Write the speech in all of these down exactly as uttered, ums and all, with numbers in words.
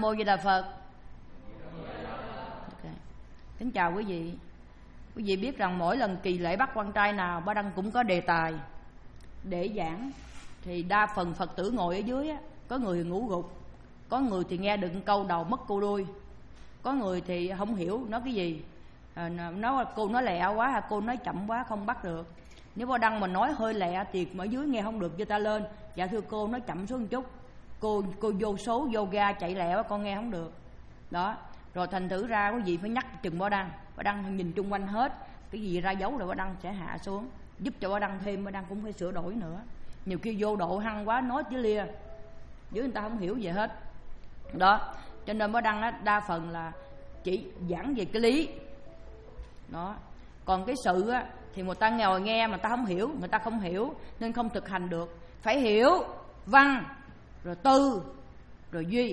Mô Di Đà Phật. Okay. Kính chào quý vị. Quý vị biết rằng mỗi lần kỳ lễ bắt quan trai nào, Ba Đăng cũng có đề tài để giảng. Thì đa phần Phật tử ngồi ở dưới á, có người thì ngủ gục, có người thì nghe được câu đầu mất câu đuôi, có người thì không hiểu nói cái gì, à, nói cô nói lẹ quá hay cô nói chậm quá không bắt được. Nếu Ba Đăng mà nói hơi lẹ thì ở dưới nghe không được, cho ta lên dạ thưa cô nói chậm xuống một chút, cô cô vô số yoga chạy lẹ quá con nghe không được đó. Rồi thành thử ra quý vị phải nhắc chừng Ba Đăng. Ba Đăng nhìn chung quanh hết, cái gì ra dấu rồi Ba Đăng sẽ hạ xuống, giúp cho Ba Đăng thêm. Ba Đăng cũng phải sửa đổi nữa. Nhiều khi vô độ hăng quá nói chứ lia, dưới người ta không hiểu gì hết đó. Cho nên Ba Đăng á, đa phần là chỉ giảng về cái lý đó. Còn cái sự á, thì người ta ngồi nghe mà ta không hiểu, người ta không hiểu nên không thực hành được. Phải hiểu văn rồi tư rồi duy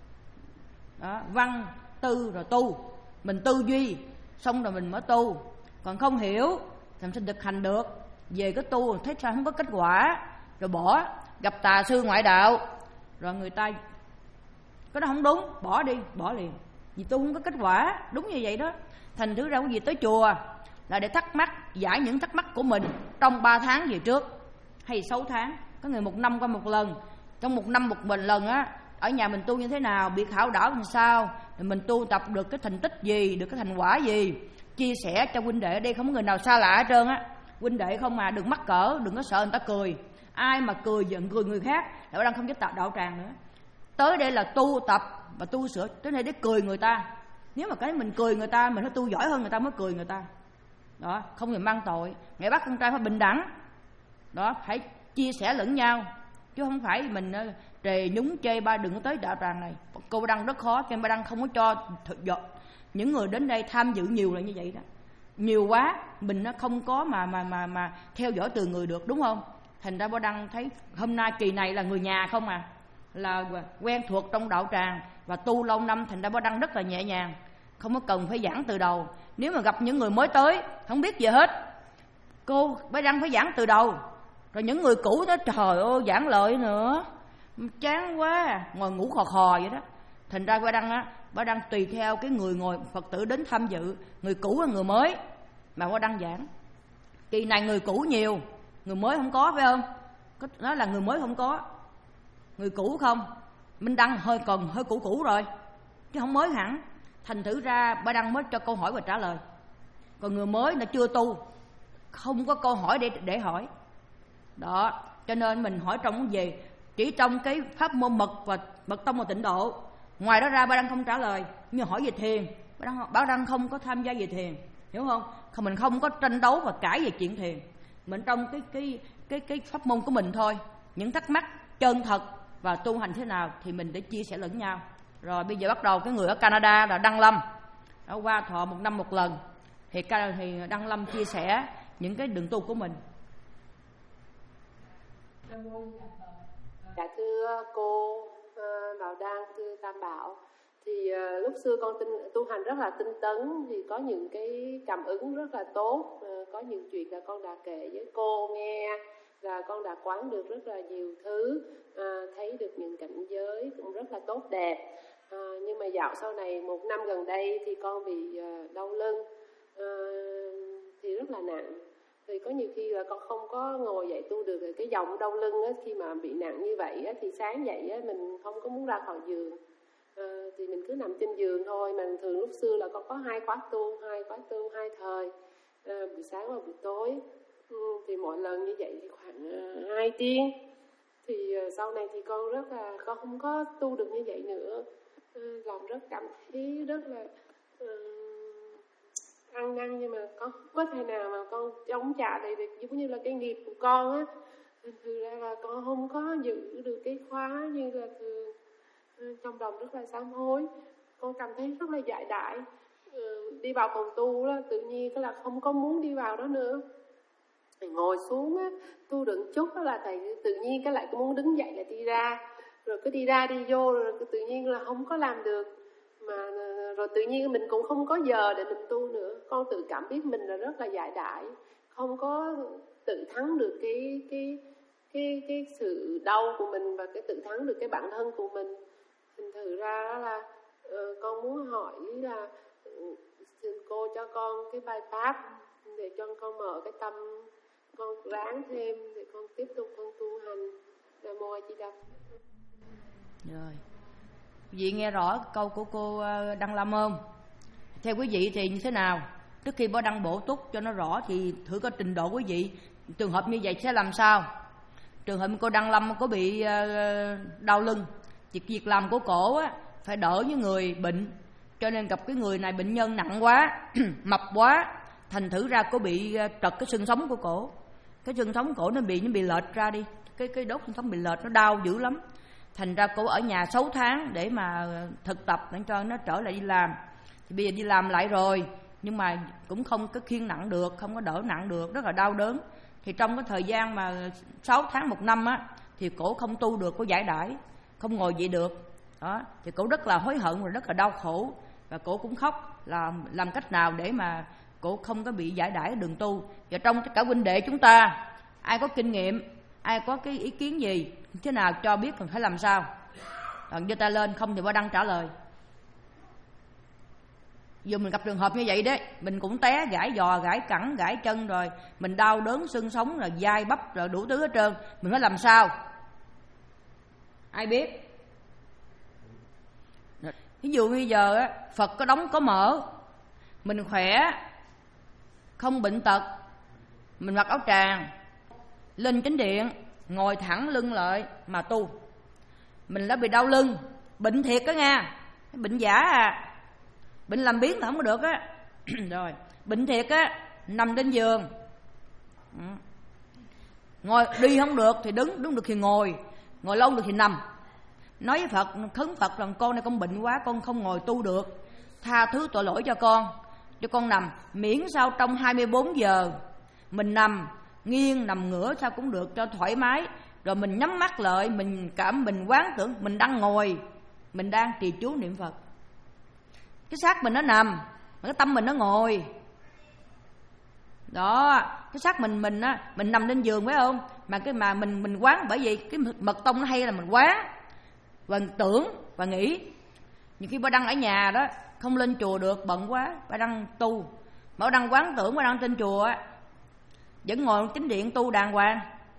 đó. Văn tư rồi tu, mình tư duy xong rồi mình mới tu. Còn không hiểu thì mình sẽ thực hành được. Về cái tu thấy sao không có kết quả rồi bỏ, gặp tà sư ngoại đạo rồi người ta cái đó không đúng, bỏ đi, bỏ liền, vì tu không có kết quả. Đúng như vậy đó. Thành thử ra quý vị tới chùa là để thắc mắc, giải những thắc mắc của mình trong ba tháng về trước hay sáu tháng. Có người một năm qua một lần. Trong một năm một mình lần á, ở nhà mình tu như thế nào, biệt hảo đảo làm sao, rồi mình tu tập được cái thành tích gì, được cái thành quả gì, chia sẻ cho huynh đệ ở đây. Không có người nào xa lạ hết trơn á, huynh đệ không mà. Đừng mắc cỡ, đừng có sợ người ta cười. Ai mà cười giận cười người khác là Ba Đăng không giúp tạo đạo tràng nữa. Tới đây là tu tập và tu sửa, tới đây để cười người ta. Nếu mà cái mình cười người ta, mình phải tu giỏi hơn người ta mới cười người ta đó. Không người mang tội. Ngày bắt con trai phải bình đẳng đó, phải chia sẻ lẫn nhau, chứ không phải mình trề nhúng chê ba. Đừng có tới đạo tràng này. Cô Ba Đăng rất khó, cho Ba Đăng không có cho những người đến đây tham dự nhiều là như vậy đó. Nhiều quá mình nó không có mà mà mà mà theo dõi từ người được, đúng không? Thành ra Ba Đăng thấy hôm nay kỳ này là người nhà không à, là quen thuộc trong đạo tràng và tu lâu năm. Thành ra Ba Đăng rất là nhẹ nhàng, không có cần phải giảng từ đầu. Nếu mà gặp những người mới tới không biết gì hết, cô Ba Đăng phải giảng từ đầu. Rồi những người cũ đó trời ơi giảng lợi nữa, chán quá, ngồi ngủ khò khò vậy đó. Thành ra Ba Đăng á, Ba Đăng tùy theo cái người ngồi Phật tử đến tham dự, người cũ hay người mới mà Ba Đăng giảng. Kỳ này người cũ nhiều, người mới không có, phải không? Có nói là người mới không có, người cũ không. Minh Đăng hơi còn hơi cũ cũ rồi chứ không mới hẳn. Thành thử ra Ba Đăng mới cho câu hỏi và trả lời. Còn người mới là chưa tu, không có câu hỏi để để hỏi đó. Cho nên mình hỏi trong cái gì, chỉ trong cái pháp môn mật và mật tông và tịnh độ. Ngoài đó ra Ba Đăng không trả lời. Nhưng hỏi về thiền, Ba Đăng, Ba Đăng không có tham gia về thiền, hiểu không? Không, mình không có tranh đấu và cãi về chuyện thiền. Mình trong cái cái cái cái pháp môn của mình thôi. Những thắc mắc chân thật và tu hành thế nào thì mình để chia sẻ lẫn nhau. Rồi bây giờ bắt đầu cái người ở Canada là Đăng Lâm, đã qua thọ một năm một lần thì thì Đăng Lâm chia sẻ những cái đường tu của mình. Dạ thưa cô Bảo Đăng, thưa Tam Bảo, thì uh, lúc xưa con tinh, tu hành rất là tinh tấn, thì có những cái cảm ứng rất là tốt. Uh, có những chuyện là con đã kể với cô nghe, là con đã quán được rất là nhiều thứ, uh, thấy được những cảnh giới cũng rất là tốt đẹp. Uh, nhưng mà dạo sau này một năm gần đây thì con bị uh, đau lưng, uh, thì rất là nặng. Thì có nhiều khi là con không có ngồi dậy tu được. Rồi cái dòng đau lưng á, khi mà bị nặng như vậy á, thì sáng dậy á, mình không có muốn ra khỏi giường, à, thì mình cứ nằm trên giường thôi. Mà thường lúc xưa là con có hai khóa tu, hai khóa tu hai thời, à, buổi sáng và buổi tối. Ừ, thì mỗi lần như vậy thì khoảng uh, hai tiếng. Thì uh, sau này thì con rất là con không có tu được như vậy nữa. Uh, lòng rất cảm thấy rất là uh, ăn năn, nhưng mà con không có thể nào mà con chống trả lại được, giống như là cái nghiệp của con á. Thực ra là con không có giữ được cái khóa như là thường. Trong lòng rất là sám hối, con cảm thấy rất là dại đại. Đi vào phòng tu đó, tự nhiên cái là không có muốn đi vào đó nữa. Ngồi xuống á, tu được chút đó là thầy tự nhiên cái lại muốn đứng dậy là đi ra, rồi cứ đi ra đi vô, rồi tự nhiên là không có làm được. Mà rồi tự nhiên mình cũng không có giờ để mình tu nữa. Con tự cảm biết mình là rất là dại đại, không có tự thắng được cái cái cái cái sự đau của mình và cái tự thắng được cái bản thân của mình. Thành thử ra đó là uh, con muốn hỏi là uh, xin cô cho con cái bài pháp để cho con mở cái tâm, con ráng thêm để con tiếp tục con tu hành. Nam mô A Di Đà. Rồi, quý vị nghe rõ câu của cô Đăng Lâm không? Theo quý vị thì như thế nào? Trước khi bó đăng bổ túc cho nó rõ thì thử có trình độ quý vị. Trường hợp như vậy sẽ làm sao? Trường hợp cô Đăng Lâm có bị đau lưng, việc việc làm của cổ á, phải đỡ với người bệnh, cho nên gặp cái người này bệnh nhân nặng quá, mập quá, thành thử ra cô bị trật cái xương sống của cổ. Cái xương sống cổ nó bị nó bị lệch ra đi, cái cái đốt xương sống bị lệch, nó đau dữ lắm. Thành ra cô ở nhà sáu tháng để mà thực tập để cho nó trở lại đi làm. Thì bây giờ đi làm lại rồi, nhưng mà cũng không có khiêng nặng được, không có đỡ nặng được, rất là đau đớn. Thì trong cái thời gian mà sáu tháng một năm á, thì cổ không tu được, cổ giải đãi, không ngồi dậy được. Đó, thì cổ rất là hối hận và rất là đau khổ, và cổ cũng khóc là làm cách nào để mà cổ không có bị giải đãi đường tu. Và trong tất cả huynh đệ chúng ta, ai có kinh nghiệm, ai có cái ý kiến gì thế nào cho biết cần phải làm sao. Còn giơ tay lên, không thì Bó Đăng trả lời. Dù mình gặp trường hợp như vậy đấy, mình cũng té, gãy giò, gãy cẳng, gãy chân rồi, mình đau đớn xương sống rồi vai bắp rồi đủ thứ hết trơn, mình phải làm sao? Ai biết? Ví dụ bây giờ á, Phật có đóng có mở, mình khỏe, không bệnh tật, mình mặc áo tràng, lên chánh điện, ngồi thẳng lưng lại mà tu. Mình đã bị đau lưng, bệnh thiệt đó nha, bệnh giả à, bệnh làm biến là không có được á. Rồi, bệnh thiệt á, nằm trên giường, ngồi đi không được thì đứng, đứng được thì ngồi, ngồi lâu được thì nằm. Nói với Phật, khấn Phật rằng con này con bệnh quá, con không ngồi tu được, tha thứ tội lỗi cho con, cho con nằm, miễn sao trong hai mươi bốn giờ mình nằm nghiêng, nằm ngửa sao cũng được cho thoải mái. Rồi mình nhắm mắt lại, mình cảm mình quán tưởng mình đang ngồi, mình đang trì chú niệm Phật. Cái xác mình nó nằm, cái tâm mình nó ngồi. Đó, cái xác mình mình á, mình nằm lên giường phải không? Mà cái mà mình mình quán, bởi vì cái mật tông nó hay là mình quán và tưởng và nghĩ. Nhiều khi Bó Đăng ở nhà đó, không lên chùa được, bận quá, Bó Đăng tu. Bó Đăng quán tưởng, Bó Đăng trên chùa á, vẫn ngồi chính điện tu đàng hoàng.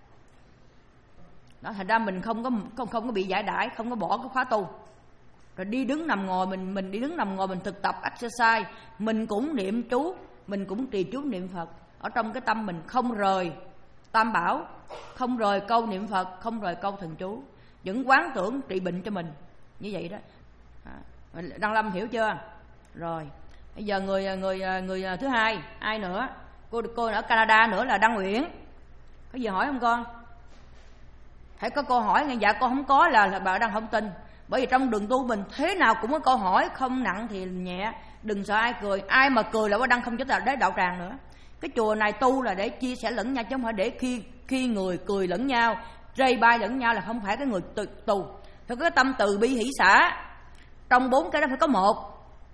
Đó, thành ra mình không có không không có bị giải đãi, không có bỏ cái khóa tu. Rồi đi đứng nằm ngồi, mình mình đi đứng nằm ngồi mình thực tập exercise, mình cũng niệm chú, mình cũng trì chú niệm Phật. Ở trong cái tâm mình không rời Tam Bảo, không rời câu niệm Phật, không rời câu thần chú, vẫn quán tưởng trị bệnh cho mình. Như vậy đó. À, Đăng Lâm hiểu chưa? Rồi, bây giờ người người người thứ hai, ai nữa? Cô cô ở Canada nữa là Đăng Uyển. Có gì hỏi không con? Hãy có câu hỏi nghe. Dạ con không có là, là bà Đăng không tin. Bởi vì trong đường tu mình thế nào cũng có câu hỏi, không nặng thì nhẹ. Đừng sợ ai cười, ai mà cười là Bó Đăng không cho ta đế đạo tràng nữa. Cái chùa này tu là để chia sẻ lẫn nhau, chứ không phải để khi khi người cười lẫn nhau, rây bai lẫn nhau, là không phải cái người tu, tu. Phải có cái tâm từ bi hỷ xả. Trong bốn cái đó phải có một.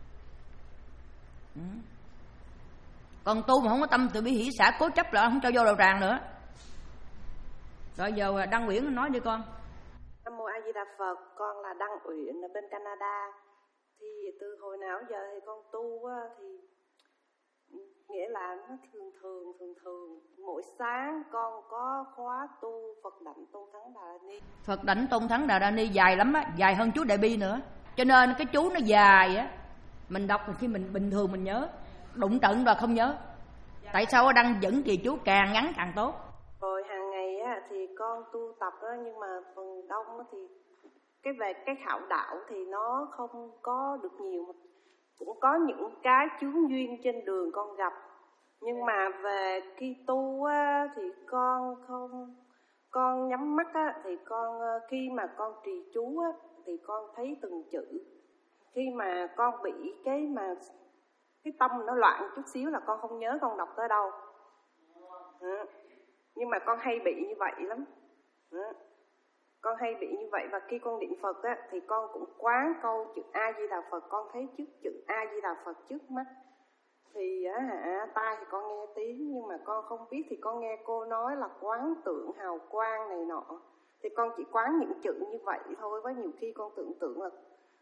Còn tu mà không có tâm từ bi hỷ xả, cố chấp là không cho vô đạo tràng nữa. Rồi giờ Đăng Uyển nói đi con. Nam mô A Di Đà Phật, con là Đăng Uyển ở bên Canada. Thì từ hồi nào giờ thì con tu á, thì nghĩa là nó thường thường thường thường mỗi sáng con có khóa tu Phật Đảnh Tôn Thắng Đà La Ni. Phật Đảnh Tôn Thắng Đà La Ni dài lắm á, dài hơn chú Đại Bi nữa. Cho nên cái chú nó dài á, mình đọc khi mình bình thường mình nhớ, đụng trận rồi không nhớ. Tại sao Đăng dẫn trì chú càng ngắn càng tốt. Rồi hàng ngày á, thì con tu tập á, nhưng mà phần đông á, thì cái về cái khảo đạo thì nó không có được nhiều. Cũng có những cái chướng duyên trên đường con gặp. Nhưng mà về khi tu á, thì con không con nhắm mắt á, thì con khi mà con trì chú á, thì con thấy từng chữ. Khi mà con bị cái mà cái tâm nó loạn chút xíu là con không nhớ con đọc tới đâu. Ừ. Nhưng mà con hay bị như vậy lắm. Ừ. Con hay bị như vậy, và khi con niệm Phật á, thì con cũng quán câu chữ A Di Đà Phật, con thấy trước chữ A Di Đà Phật trước mắt. Thì á hả, tai thì con nghe tiếng, nhưng mà con không biết, thì con nghe cô nói là quán tưởng hào quang này nọ. Thì con chỉ quán những chữ như vậy thôi, với nhiều khi con tưởng tượng là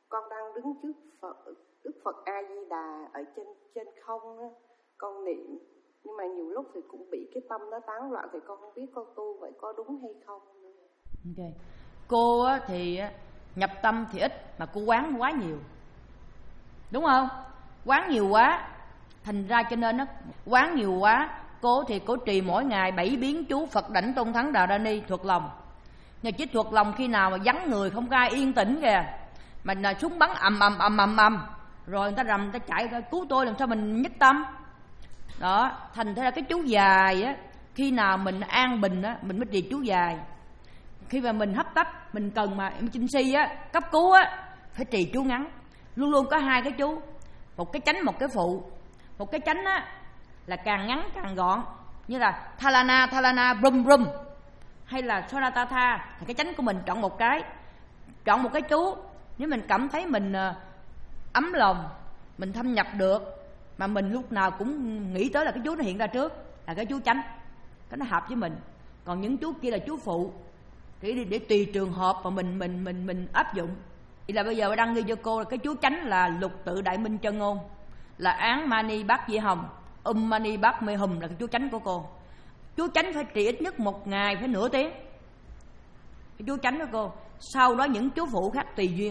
con đang đứng trước Phật, Đức Phật A Di Đà ở trên trên không á, con niệm, nhưng mà nhiều lúc thì cũng bị cái tâm nó tán loạn, thì con không biết con tu vậy có đúng hay không. Ok, cô á, thì nhập tâm thì ít mà cô quán quá nhiều, đúng không? Quán nhiều quá, thành ra cho nên nó quán nhiều quá. Cô thì cô trì mỗi ngày bảy biến chú Phật Đảnh Tôn Thắng Đà Ra Ni thuộc lòng. Nhưng chỉ thuộc lòng khi nào mà vắng người, không có ai yên tĩnh kìa, mà là súng bắn ầm ầm ầm ầm ầm, rồi người ta rầm, người ta chạy ra cứu tôi, làm sao mình nhất tâm. Đó, thành ra cái chú dài á, khi nào mình an bình á, mình mới trì chú dài. Khi mà mình hấp tấp, mình cần mà emergency á, cấp cứu á, phải trì chú ngắn. Luôn luôn có hai cái chú, một cái chánh, một cái phụ. Một cái chánh á là càng ngắn càng gọn, như là Thalana Thalana Brum Brum, hay là Soratatha. Thì cái chánh của mình chọn một cái, chọn một cái chú. Nếu mình cảm thấy mình ấm lòng, mình thâm nhập được, mà mình lúc nào cũng nghĩ tới là cái chú nó hiện ra trước, là cái chú chánh, cái nó hợp với mình. Còn những chú kia là chú phụ, để, để tùy trường hợp mà mình mình mình mình áp dụng. Thì là bây giờ đăng ghi cho cô là cái chú chánh là Lục Tự Đại Minh Chân Ngôn, là Án Mani Bát Di Hồng, Um Mani Bát Mê Hùm, là cái chú chánh của cô. Chú chánh phải trì ít nhất một ngày, phải nửa tiếng, cái chú chánh của cô. Sau đó những chú phụ khác tùy duyên,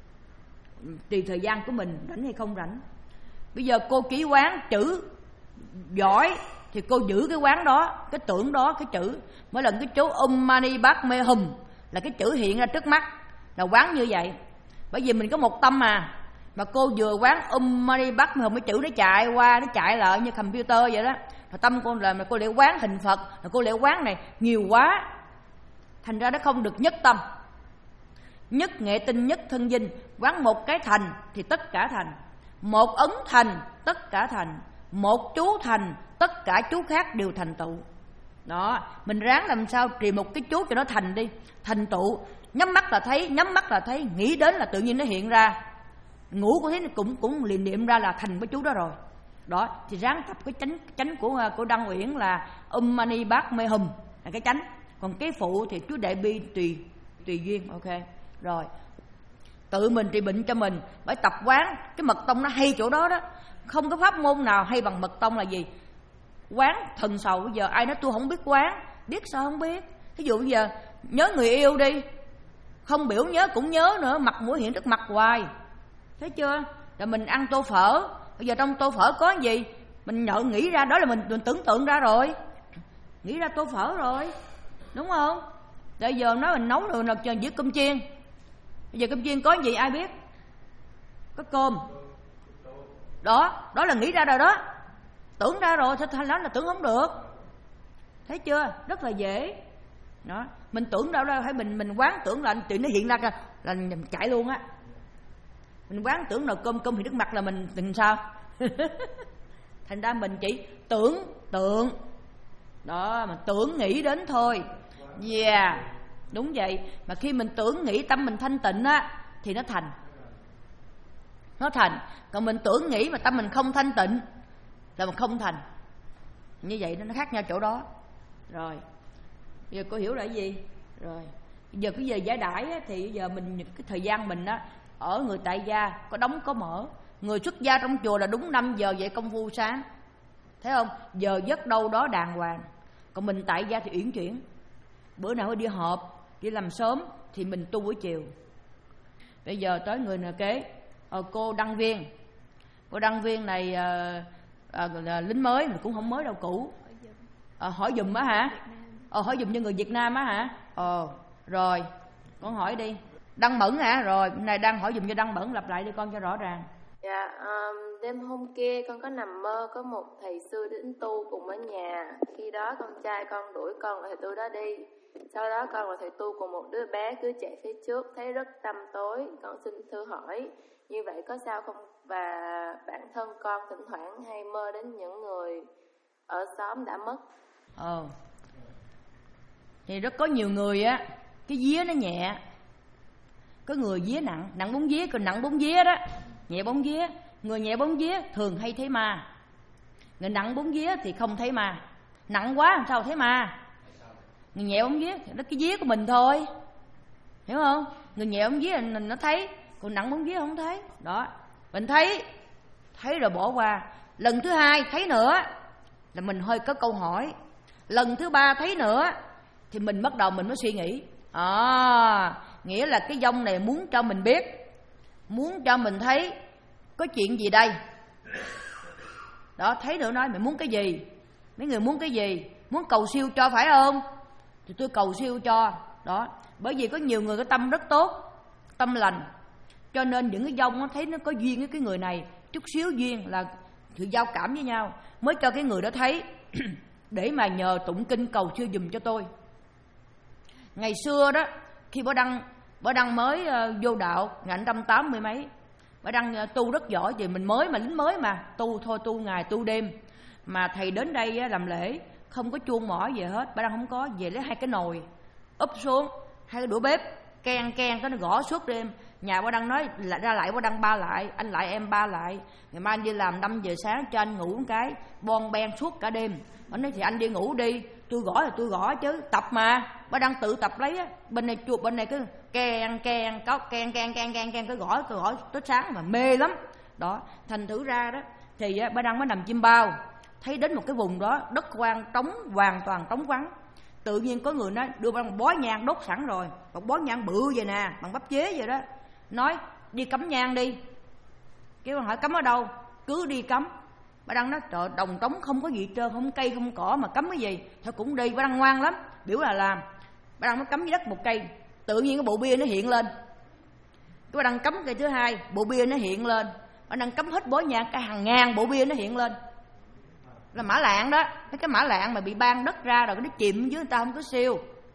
tùy thời gian của mình rảnh hay không rảnh. Bây giờ cô ký quán chữ giỏi thì cô giữ cái quán đó, cái tưởng đó, cái chữ. Mỗi lần cái chú Um Mani Bát Mê Hùm là cái chữ hiện ra trước mắt, là quán như vậy. Bởi vì mình có một tâm mà mà cô vừa quán Um Mani Bát Mê Hùm, cái chữ nó chạy qua, nó chạy lại như computer vậy đó. Mà tâm cô là mà cô lại quán hình Phật, là cô lại quán này nhiều quá, thành ra nó không được nhất tâm. Nhất nghệ tinh, nhất thân dinh. Quán một cái thành thì tất cả thành, một ấn thành tất cả thành, một chú thành tất cả chú khác đều thành tựu. Đó, mình ráng làm sao trì một cái chú cho nó thành đi, thành tựu. Nhắm mắt là thấy, nhắm mắt là thấy, nghĩ đến là tự nhiên nó hiện ra. Ngủ cũng thấy cũng cũng liền niệm ra là thành cái chú đó rồi. Đó, thì ráng tập cái chánh chánh của của Đăng Uyển là Um Mani Bát Mê Hùm là cái chánh. Còn cái phụ thì chú Đại Bi tùy tùy duyên. Ok. Rồi. Tự mình trị bệnh cho mình, phải tập quán. Cái mật tông nó hay chỗ đó đó. Không có pháp môn nào hay bằng mật tông là gì? Quán thần sầu. Bây giờ ai nói tôi không biết quán, biết sao không biết. Ví dụ bây giờ nhớ người yêu đi, không biểu nhớ cũng nhớ nữa, mặt mũi hiện trước mặt hoài. Thấy chưa? Rồi mình ăn tô phở, bây giờ trong tô phở có gì, mình nhận nghĩ ra đó là mình, mình tưởng tượng ra rồi, nghĩ ra tô phở rồi, đúng không? Bây giờ nói mình nấu rồi, chờ với cơm chiên, bây giờ cơm chiên có gì ai biết? Có cơm đó, đó là nghĩ ra rồi đó, tưởng ra rồi, thôi đó là tưởng không được. Thấy chưa? Rất là dễ đó. Mình tưởng đâu ra, phải mình mình quán tưởng là chuyện nó hiện ra là, là mình chạy luôn á. Mình quán tưởng là cơm cơm thì nước mặt là mình tình sao? Thành ra mình chỉ tưởng tượng đó, mà tưởng nghĩ đến thôi. Yeah, đúng vậy. Mà khi mình tưởng nghĩ tâm mình thanh tịnh á thì nó thành, nó thành. Còn mình tưởng nghĩ mà tâm mình không thanh tịnh là mình không thành. Như vậy nó khác nhau chỗ đó. Rồi giờ cô hiểu là cái gì rồi. Giờ cái giờ giải đãi á, thì giờ mình cái thời gian mình á, ở người tại gia có đóng có mở. Người xuất gia trong chùa là đúng năm giờ dậy công phu sáng, thấy không? Giờ giấc đâu đó đàng hoàng. Còn mình tại gia thì uyển chuyển, bữa nào đi họp, đi làm sớm thì mình tu buổi chiều. Bây giờ tới người nào kế, ờ, cô Đăng Viên. Cô Đăng Viên này à, à, à, lính mới mà cũng không mới đâu, cũ. À, hỏi giùm á hả? Ờ, hỏi giùm cho người Việt Nam á hả? Ờ, rồi con hỏi đi. Đăng Mẫn hả? Rồi này đang hỏi giùm cho Đăng Mẫn, lặp lại đi con cho rõ ràng. Dạ, um, đêm hôm kia con có nằm mơ có một thầy sư đến tu cùng ở nhà. Khi đó con trai con đuổi con thầy tu đó đi. Sau đó con và thầy tu cùng một đứa bé cứ chạy phía trước, thấy rất tăm tối. Con xin thưa hỏi, như vậy có sao không? Và bản thân con thỉnh thoảng hay mơ đến những người ở xóm đã mất. Ờ, thì rất có nhiều người á, cái vía nó nhẹ, có người vía nặng, nặng bốn vía, còn nặng bốn vía đó, nhẹ bốn vía. Người nhẹ bốn vía thường hay thấy ma, người nặng bốn vía thì không thấy ma. Nặng quá làm sao thấy ma? Người nhẹ bốn vía, đó cái vía của mình thôi, hiểu không? Người nhẹ bốn vía là nó thấy, còn nặng bóng vía không thấy. Đó, mình thấy thấy rồi bỏ qua. Lần thứ hai thấy nữa là mình hơi có câu hỏi. Lần thứ ba thấy nữa thì mình bắt đầu mình mới suy nghĩ. À, nghĩa là cái vong này muốn cho mình biết, muốn cho mình thấy có chuyện gì đây. Đó, thấy nữa nói mày muốn cái gì, mấy người muốn cái gì, muốn cầu siêu cho phải không, thì tôi cầu siêu cho. Đó, bởi vì có nhiều người có tâm rất tốt, tâm lành, cho nên những cái vong nó thấy nó có duyên với cái người này, chút xíu duyên là sự giao cảm với nhau, mới cho cái người đó thấy để mà nhờ tụng kinh cầu siêu giùm cho tôi. Ngày xưa đó, khi Bảo Đăng Bảo Đăng mới uh, vô đạo ngày một trăm tám mươi mấy, Bảo Đăng uh, tu rất giỏi, vì mình mới mà lính mới mà tu thôi, tu ngày tu đêm. Mà thầy đến đây uh, làm lễ không có chuông mỏ gì hết, Bảo Đăng không có, về lấy hai cái nồi úp xuống, hai cái đũa bếp keng keng cái nó gõ suốt đêm. Nhà Bảo Đăng nói là ra lại, Bảo Đăng ba lại, anh lại em ba lại, ngày mai anh đi làm năm giờ sáng cho anh ngủ một cái, bon ben suốt cả đêm. Anh nói thì anh đi ngủ đi, tôi gõ là tôi gõ chứ, tập mà. Bảo Đăng tự tập lấy á, bên này chuột bên này cứ keng keng có keng keng keng keng keng cứ gõ cứ gõ tới sáng mà mê lắm. Đó, thành thử ra đó thì Bảo Đăng mới nằm chim bao, thấy đến một cái vùng đó đất hoang trống, hoàn toàn trống vắng. Tự nhiên có người nói đưa bằng bó nhang đốt sẵn rồi, một bó nhang bự vậy nè, bằng bắp chế vậy đó, nói đi cắm nhang đi. Kêu bạn hỏi cắm ở đâu, cứ đi cắm. Bà Đăng nói trời, đồng trống không có gì trơn, không cây không cỏ mà cắm cái gì, thôi cũng đi. Bà Đăng ngoan lắm, biểu là làm. Bà Đăng mới cắm dưới đất một cây, tự nhiên cái bộ bia nó hiện lên. Cái Bà Đăng cắm cây thứ hai, bộ bia nó hiện lên. Bà Đăng cắm hết bó nhang, cả hàng ngàn bộ bia nó hiện lên. Là mã lạng đó, mấy cái mã lạng mà bị ban đất ra rồi nó chìm dưới, người ta không có siêu.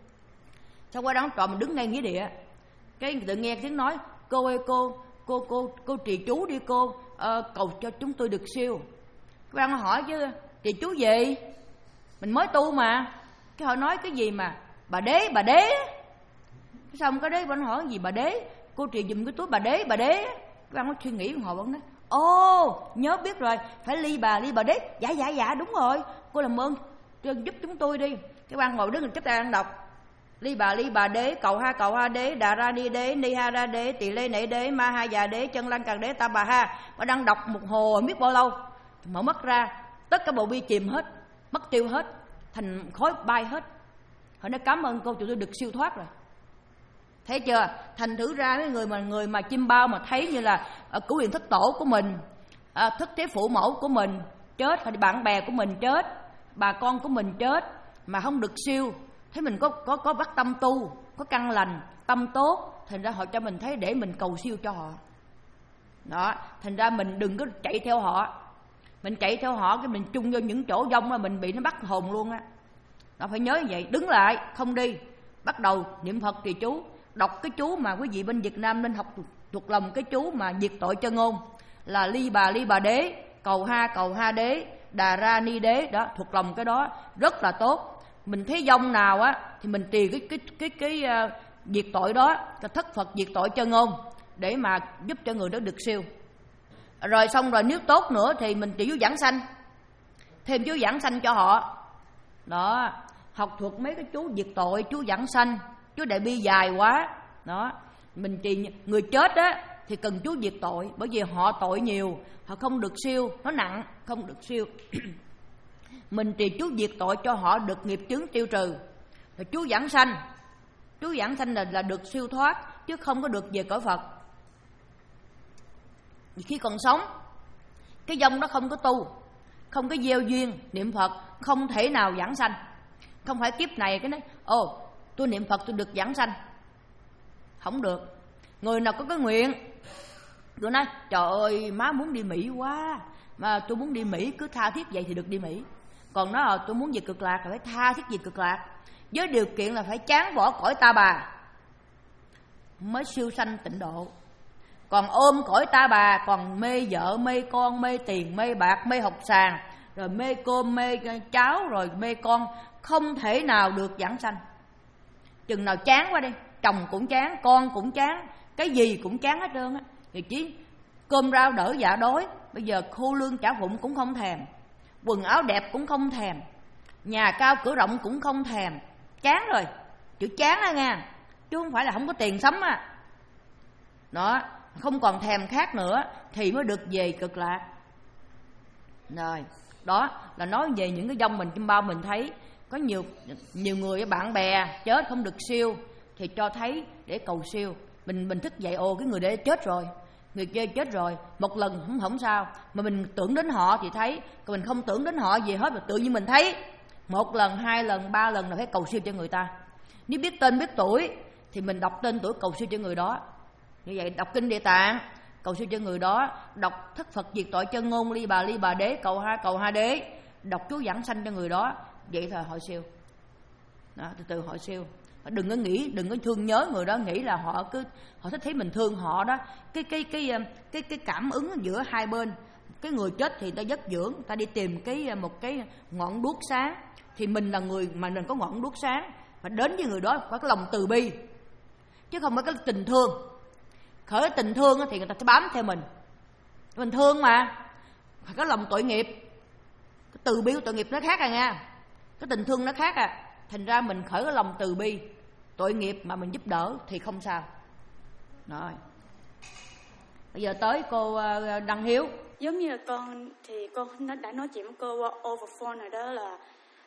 Xong qua đó trò mình đứng ngay nghĩa địa, cái tự nghe tiếng nói cô ơi cô cô cô cô trì chú đi cô, uh, cầu cho chúng tôi được siêu. Các bạn hỏi chứ trì chú gì, mình mới tu mà. Cái họ nói cái gì mà bà đế bà đế, cái xong cái đế vẫn hỏi gì bà đế, cô trì giùm cái túi bà đế bà đế. Các bạn có suy nghĩ họ vẫn nói ô nhớ biết rồi, phải ly bà ly bà đế. Dạ dạ dạ đúng rồi, cô làm ơn giúp chúng tôi đi. Các bạn ngồi đứng chấp tay đang đọc ly bà ly bà đế, cầu ha cầu ha đế, đà ra ni đế, ni ha ra đế, tỳ lê nệ đế, ma ha già đế, chân lăng càng đế, ta bà ha. Và đang đọc một hồ không biết bao lâu, mở mắt ra tất cả bộ bia chìm hết, mất tiêu hết, thành khói bay hết. Họ nói cảm ơn cô, tụi tôi được siêu thoát rồi. Thấy chưa? Thành thử ra mấy người mà người mà chim bao mà thấy như là uh, cửu huyền thất tổ của mình, uh, thất thế phụ mẫu của mình chết, hay bạn bè của mình chết, bà con của mình chết mà không được siêu, thấy mình có có có bắt tâm tu, có căn lành, tâm tốt, thành ra họ cho mình thấy để mình cầu siêu cho họ. Đó, thành ra mình đừng có chạy theo họ. Mình chạy theo họ cái mình chung vô những chỗ vong mà mình bị nó bắt hồn luôn á. Đó, phải nhớ như vậy, đứng lại, không đi, bắt đầu niệm Phật trì chú, đọc cái chú mà quý vị bên Việt Nam nên học thuộc lòng cái chú mà diệt tội chân ngôn là ly bà ly bà đế, cầu ha cầu ha đế, đà ra ni đế. Đó, thuộc lòng cái đó rất là tốt. Mình thấy vong nào á thì mình trì cái cái cái cái, cái uh, diệt tội đó, cái thất Phật diệt tội chân ngôn để mà giúp cho người đó được siêu. Rồi xong rồi nếu tốt nữa thì mình trì chú giảng sanh, thêm chú giảng sanh cho họ. Đó, học thuộc mấy cái chú diệt tội, chú giảng sanh, chú đại bi dài quá. Đó, mình trì người chết á thì cần chú diệt tội, bởi vì họ tội nhiều, họ không được siêu, nó nặng, không được siêu. Mình trì chú diệt tội cho họ được nghiệp chướng tiêu trừ. Rồi chú giảng sanh, chú giảng sanh là, là được siêu thoát, chứ không có được về cõi Phật. Khi còn sống, cái vong đó không có tu, không có gieo duyên niệm Phật, không thể nào giảng sanh. Không phải kiếp này cái nói ồ tôi niệm Phật tôi được giảng sanh, không được. Người nào có cái nguyện, tôi nói trời ơi má muốn đi Mỹ quá, mà tôi muốn đi Mỹ, cứ tha thiết vậy thì được đi Mỹ. Còn nó là tôi muốn về cực lạc, là phải tha thiết về cực lạc, với điều kiện là phải chán bỏ cõi ta bà mới siêu sanh tịnh độ. Còn ôm cõi ta bà, còn mê vợ, mê con, mê tiền, mê bạc, mê học sàng, rồi mê cơm, mê cháo, rồi mê con, không thể nào được giảng sanh. Chừng nào chán quá đi, chồng cũng chán, con cũng chán, cái gì cũng chán hết trơn á. Thì chỉ cơm rau đỡ dạ đói, bây giờ khô lương trả phụng cũng không thèm, quần áo đẹp cũng không thèm, nhà cao cửa rộng cũng không thèm, chán rồi. Chữ chán á nha, chứ không phải là không có tiền sắm á. Đó, không còn thèm khát nữa thì mới được về cực lạc. Rồi, đó là nói về những cái dông mình Kim Bao mình thấy. Có nhiều nhiều người bạn bè chết không được siêu thì cho thấy để cầu siêu. Mình mình thức dậy, ồ cái người để chết rồi, người kia chết rồi, một lần không không sao, mà mình tưởng đến họ thì thấy, còn mình không tưởng đến họ gì hết, mà tự nhiên mình thấy một lần, hai lần, ba lần là phải cầu siêu cho người ta. Nếu biết tên biết tuổi thì mình đọc tên tuổi cầu siêu cho người đó. Như vậy đọc kinh Địa Tạng cầu siêu cho người đó, đọc thất Phật diệt tội chân ngôn ly bà ly bà đế cầu hai cầu hai đế, đọc chú giảng sanh cho người đó, vậy thôi họ siêu. Đó, từ từ họ siêu. Đừng có nghĩ, đừng có thương nhớ người đó, nghĩ là họ cứ họ thích thấy mình thương họ đó. Cái cái cái cái cái cảm ứng giữa hai bên. Cái người chết thì ta giấc dưỡng, ta đi tìm cái một cái ngọn đuốc sáng, thì mình là người mà mình có ngọn đuốc sáng, và đến với người đó phải có lòng từ bi, chứ không phải cái tình thương. Khởi tình thương thì người ta sẽ bám theo mình. Mình thương mà, phải có lòng tội nghiệp. Cái từ bi của tội nghiệp nó khác à nha, cái tình thương nó khác à. Thành ra mình khởi cái lòng từ bi, tội nghiệp mà mình giúp đỡ thì không sao. Rồi, bây giờ tới cô Đăng Hiếu. Giống như là con thì con nó đã nói chuyện với cô over phone rồi đó, là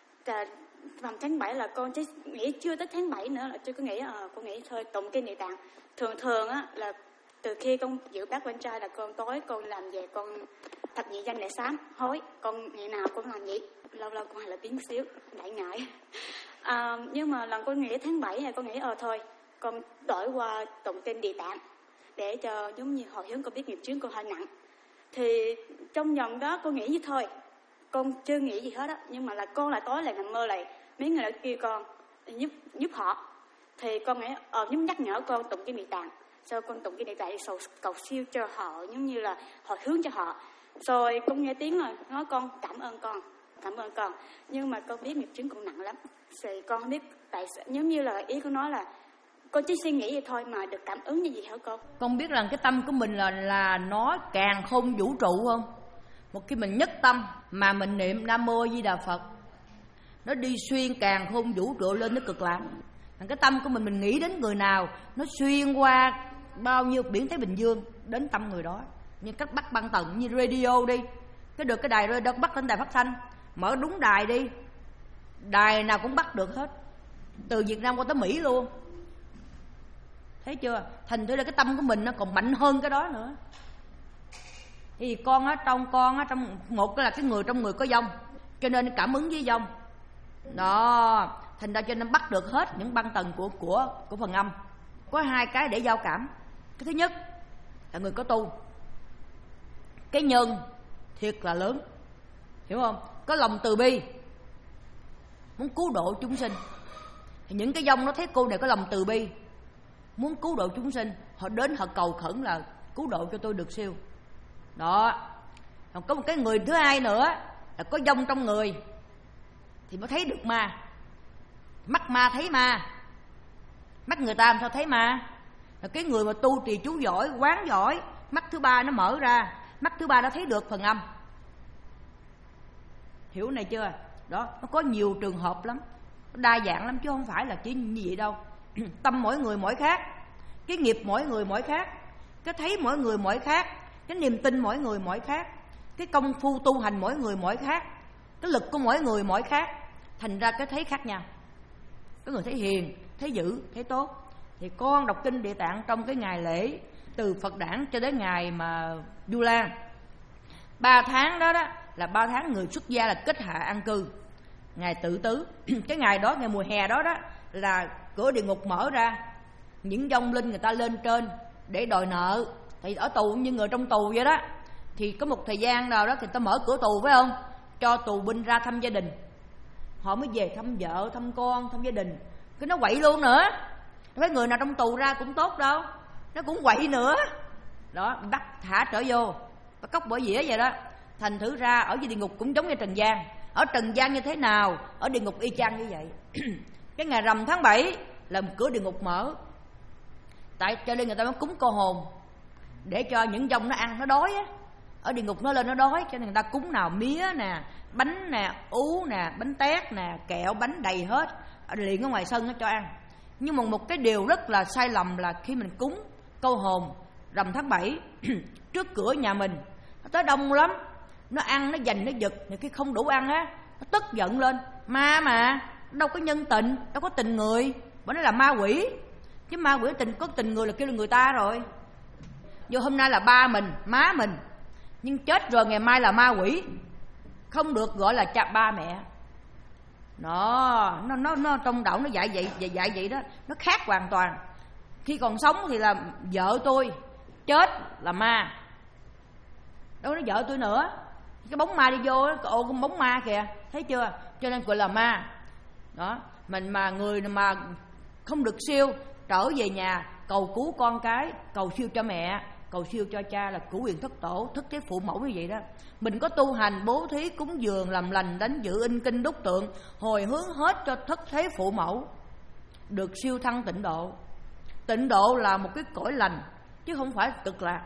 vào tháng bảy là con chỉ nghĩ chưa tới tháng bảy nữa là tôi cứ nghĩ à, con nghĩ thôi tụng kinh Địa Tạng. Thường thường á là từ khi con giữ bác quan trai là con tối con làm về con thập nhị danh để sám hối, con ngày nào con làm vậy, lâu lâu con hay là tiếng xíu đại ngại. À, nhưng mà lần con nghĩ tháng bảy này con nghĩ ờ thôi con đổi qua tụng kinh Địa Tạng để cho giống như hồi hướng con biết nghiệp chướng con hơi nặng. Thì trong vòng đó con nghĩ như thôi, con chưa nghĩ gì hết á, nhưng mà là con lại tối lại nằm mơ lại mấy người lại kêu con giúp giúp họ, thì con nghĩ ờ giúp nhắc nhở con tụng kinh Địa Tạng. Sau con tụng kinh Địa Tạng cầu, cầu siêu cho họ, giống như là hồi hướng cho họ. Rồi con nghe tiếng rồi nói con cảm ơn con, cảm ơn con, nhưng mà con biết nghiệp chướng con nặng lắm. Thì con không biết tại sao, giống như là ý con nói là con chỉ suy nghĩ vậy thôi mà được cảm ứng như gì hả con? Con biết rằng cái tâm của mình là là nó càng không vũ trụ không? Một khi mình nhất tâm mà mình niệm Nam Mô Di Đà Phật, nó đi xuyên càng không vũ trụ lên nó cực lạc. Cái tâm của mình mình nghĩ đến người nào, nó xuyên qua bao nhiêu biển Thái Bình Dương đến tâm người đó. Như cách bắt băng tần như radio đi, cái được cái đài radio bắt lên đài phát thanh, mở đúng đài đi, đài nào cũng bắt được hết, từ Việt Nam qua tới Mỹ luôn. Thấy chưa? Thành thử là cái tâm của mình nó còn mạnh hơn cái đó nữa. Thì con á, trong con á, trong một cái là cái người trong người có dông, cho nên cảm ứng với dông đó, thành ra cho nên bắt được hết những băng tần của của của phần âm. Có hai cái để giao cảm. Cái thứ nhất là người có tu, cái nhân thiệt là lớn, hiểu không? Có lòng từ bi, muốn cứu độ chúng sinh. Thì những cái dông nó thấy cô này có lòng từ bi, muốn cứu độ chúng sinh, họ đến họ cầu khẩn là cứu độ cho tôi được siêu. Đó. Còn có một cái người thứ hai nữa là có dông trong người thì mới thấy được ma. Mắt ma thấy ma, mắt người ta làm sao thấy ma? Là cái người mà tu trì chú giỏi, quán giỏi, mắt thứ ba nó mở ra, mắt thứ ba nó thấy được phần âm. Hiểu này chưa? Đó, nó có nhiều trường hợp lắm, đa dạng lắm chứ không phải là chỉ như vậy đâu. Tâm mỗi người mỗi khác, cái nghiệp mỗi người mỗi khác, cái thấy mỗi người mỗi khác, cái niềm tin mỗi người mỗi khác, cái công phu tu hành mỗi người mỗi khác, cái lực của mỗi người mỗi khác. Thành ra cái thấy khác nhau. Có người thấy hiền, thấy dữ, thấy tốt. Thì con đọc kinh Địa Tạng trong cái ngày lễ từ Phật đản cho đến ngày mà Vu Lan, ba tháng đó đó là ba tháng người xuất gia là kết hạ an cư, ngày tự tứ. Cái ngày đó, ngày mùa hè đó đó là cửa địa ngục mở ra, những vong linh người ta lên trên để đòi nợ. Thì ở tù như người trong tù vậy đó, thì có một thời gian nào đó thì ta mở cửa tù phải không, cho tù binh ra thăm gia đình, họ mới về thăm vợ, thăm con, thăm gia đình. Cái nó quậy luôn nữa, cái người nào trong tù ra cũng tốt đâu, nó cũng quậy nữa. Đó, bắt thả trở vô, bắt cóc bỏ dĩa vậy đó. Thành thử ra ở dưới địa ngục cũng giống như trần gian. Ở trần gian như thế nào, ở địa ngục y chang như vậy. Cái ngày rằm tháng bảy là cửa địa ngục mở, tại cho nên người ta mới cúng cô hồn để cho những vong nó ăn, nó đói á. Ở địa ngục nó lên nó đói, cho nên người ta cúng nào mía nè, bánh nè, ú nè, bánh tét nè, kẹo, bánh đầy hết, liền ở ngoài sân nó cho ăn. Nhưng mà một cái điều rất là sai lầm là khi mình cúng câu hồn rằm tháng bảy trước cửa nhà mình, nó tới đông lắm, nó ăn, nó giành, nó giật, nhiều khi không đủ ăn á, nó tức giận lên. Ma mà, đâu có nhân tình, đâu có tình người, bởi nó là ma quỷ. Chứ ma quỷ tình có tình người là kêu là người ta rồi. Dù hôm nay là ba mình, má mình, nhưng chết rồi ngày mai là ma quỷ, không được gọi là cha ba mẹ. Nó nó nó, nó trong đạo nó dạy vậy, dạy, dạy vậy đó, nó khác hoàn toàn. Khi còn sống thì là vợ tôi, chết là ma. Đâu có vợ tôi nữa, cái bóng ma đi vô, ồ cái bóng ma kìa, thấy chưa? Cho nên gọi là ma. Đó, mình mà người mà không được siêu, trở về nhà cầu cứu con cái, cầu siêu cho mẹ, cầu siêu cho cha là cửu quyền thất tổ, thất thế phụ mẫu như vậy đó. Mình có tu hành, bố thí, cúng dường, làm lành, đánh giữ, in kinh, đúc tượng, hồi hướng hết cho thất thế phụ mẫu, được siêu thăng tịnh độ. Tịnh độ là một cái cõi lành, chứ không phải cực lạc.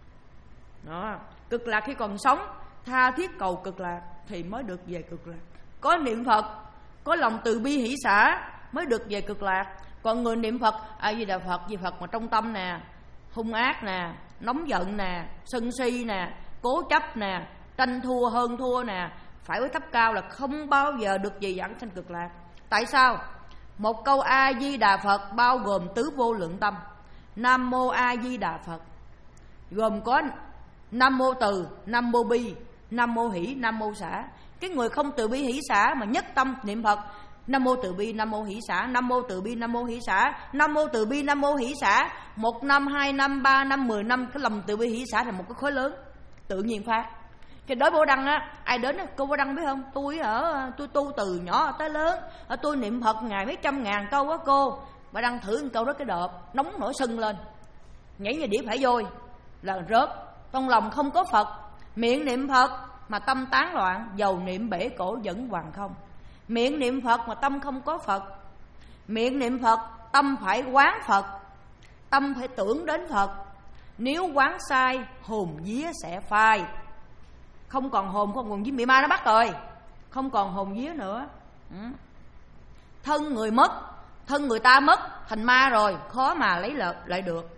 Đó, cực lạc khi còn sống, tha thiết cầu cực lạc thì mới được về cực lạc. Có niệm Phật, có lòng từ bi hỷ xả mới được về cực lạc. Còn người niệm Phật, A Di Đà Phật, Di Phật mà trong tâm nè, hung ác nè, nóng giận nè, sân si nè, cố chấp nè, tranh thua hơn thua nè, phải với thấp cao là không bao giờ được về dẫn sanh cực lạc. Tại sao? Một câu A Di Đà Phật bao gồm tứ vô lượng tâm. Nam mô A Di Đà Phật gồm có Nam mô từ, Nam mô bi, Nam mô hỷ, Nam mô xả. Cái người không từ bi hỷ xả mà nhất tâm niệm Phật, Nam mô từ bi, Nam mô hỷ xả, Nam mô từ bi, Nam mô hỷ xả, Nam mô từ bi, Nam mô hỷ xả, một năm, hai năm, ba năm, mười năm, cái lòng từ bi hỷ xả là một cái khối lớn tự nhiên phát. Thì đối Bồ Đăng á, ai đến á, cô Bồ Đăng biết không? Tôi ở tôi tu từ nhỏ tới lớn, ở tôi niệm Phật ngày mấy trăm ngàn câu á cô. Bồ Đăng thử một câu đó cái đợp nóng nổi sưng lên, nhảy như đĩa phải vôi là rớt. Trong lòng không có Phật, miệng niệm Phật mà tâm tán loạn, dầu niệm bể cổ vẫn hoàng không. Miệng niệm Phật mà tâm không có Phật, miệng niệm Phật tâm phải quán Phật, tâm phải tưởng đến Phật. Nếu quán sai hồn vía sẽ phai. Không còn hồn, không còn vía, bị ma nó bắt rồi, không còn hồn vía nữa. ừ. Thân người mất, thân người ta mất thành ma rồi, khó mà lấy lợi lại được.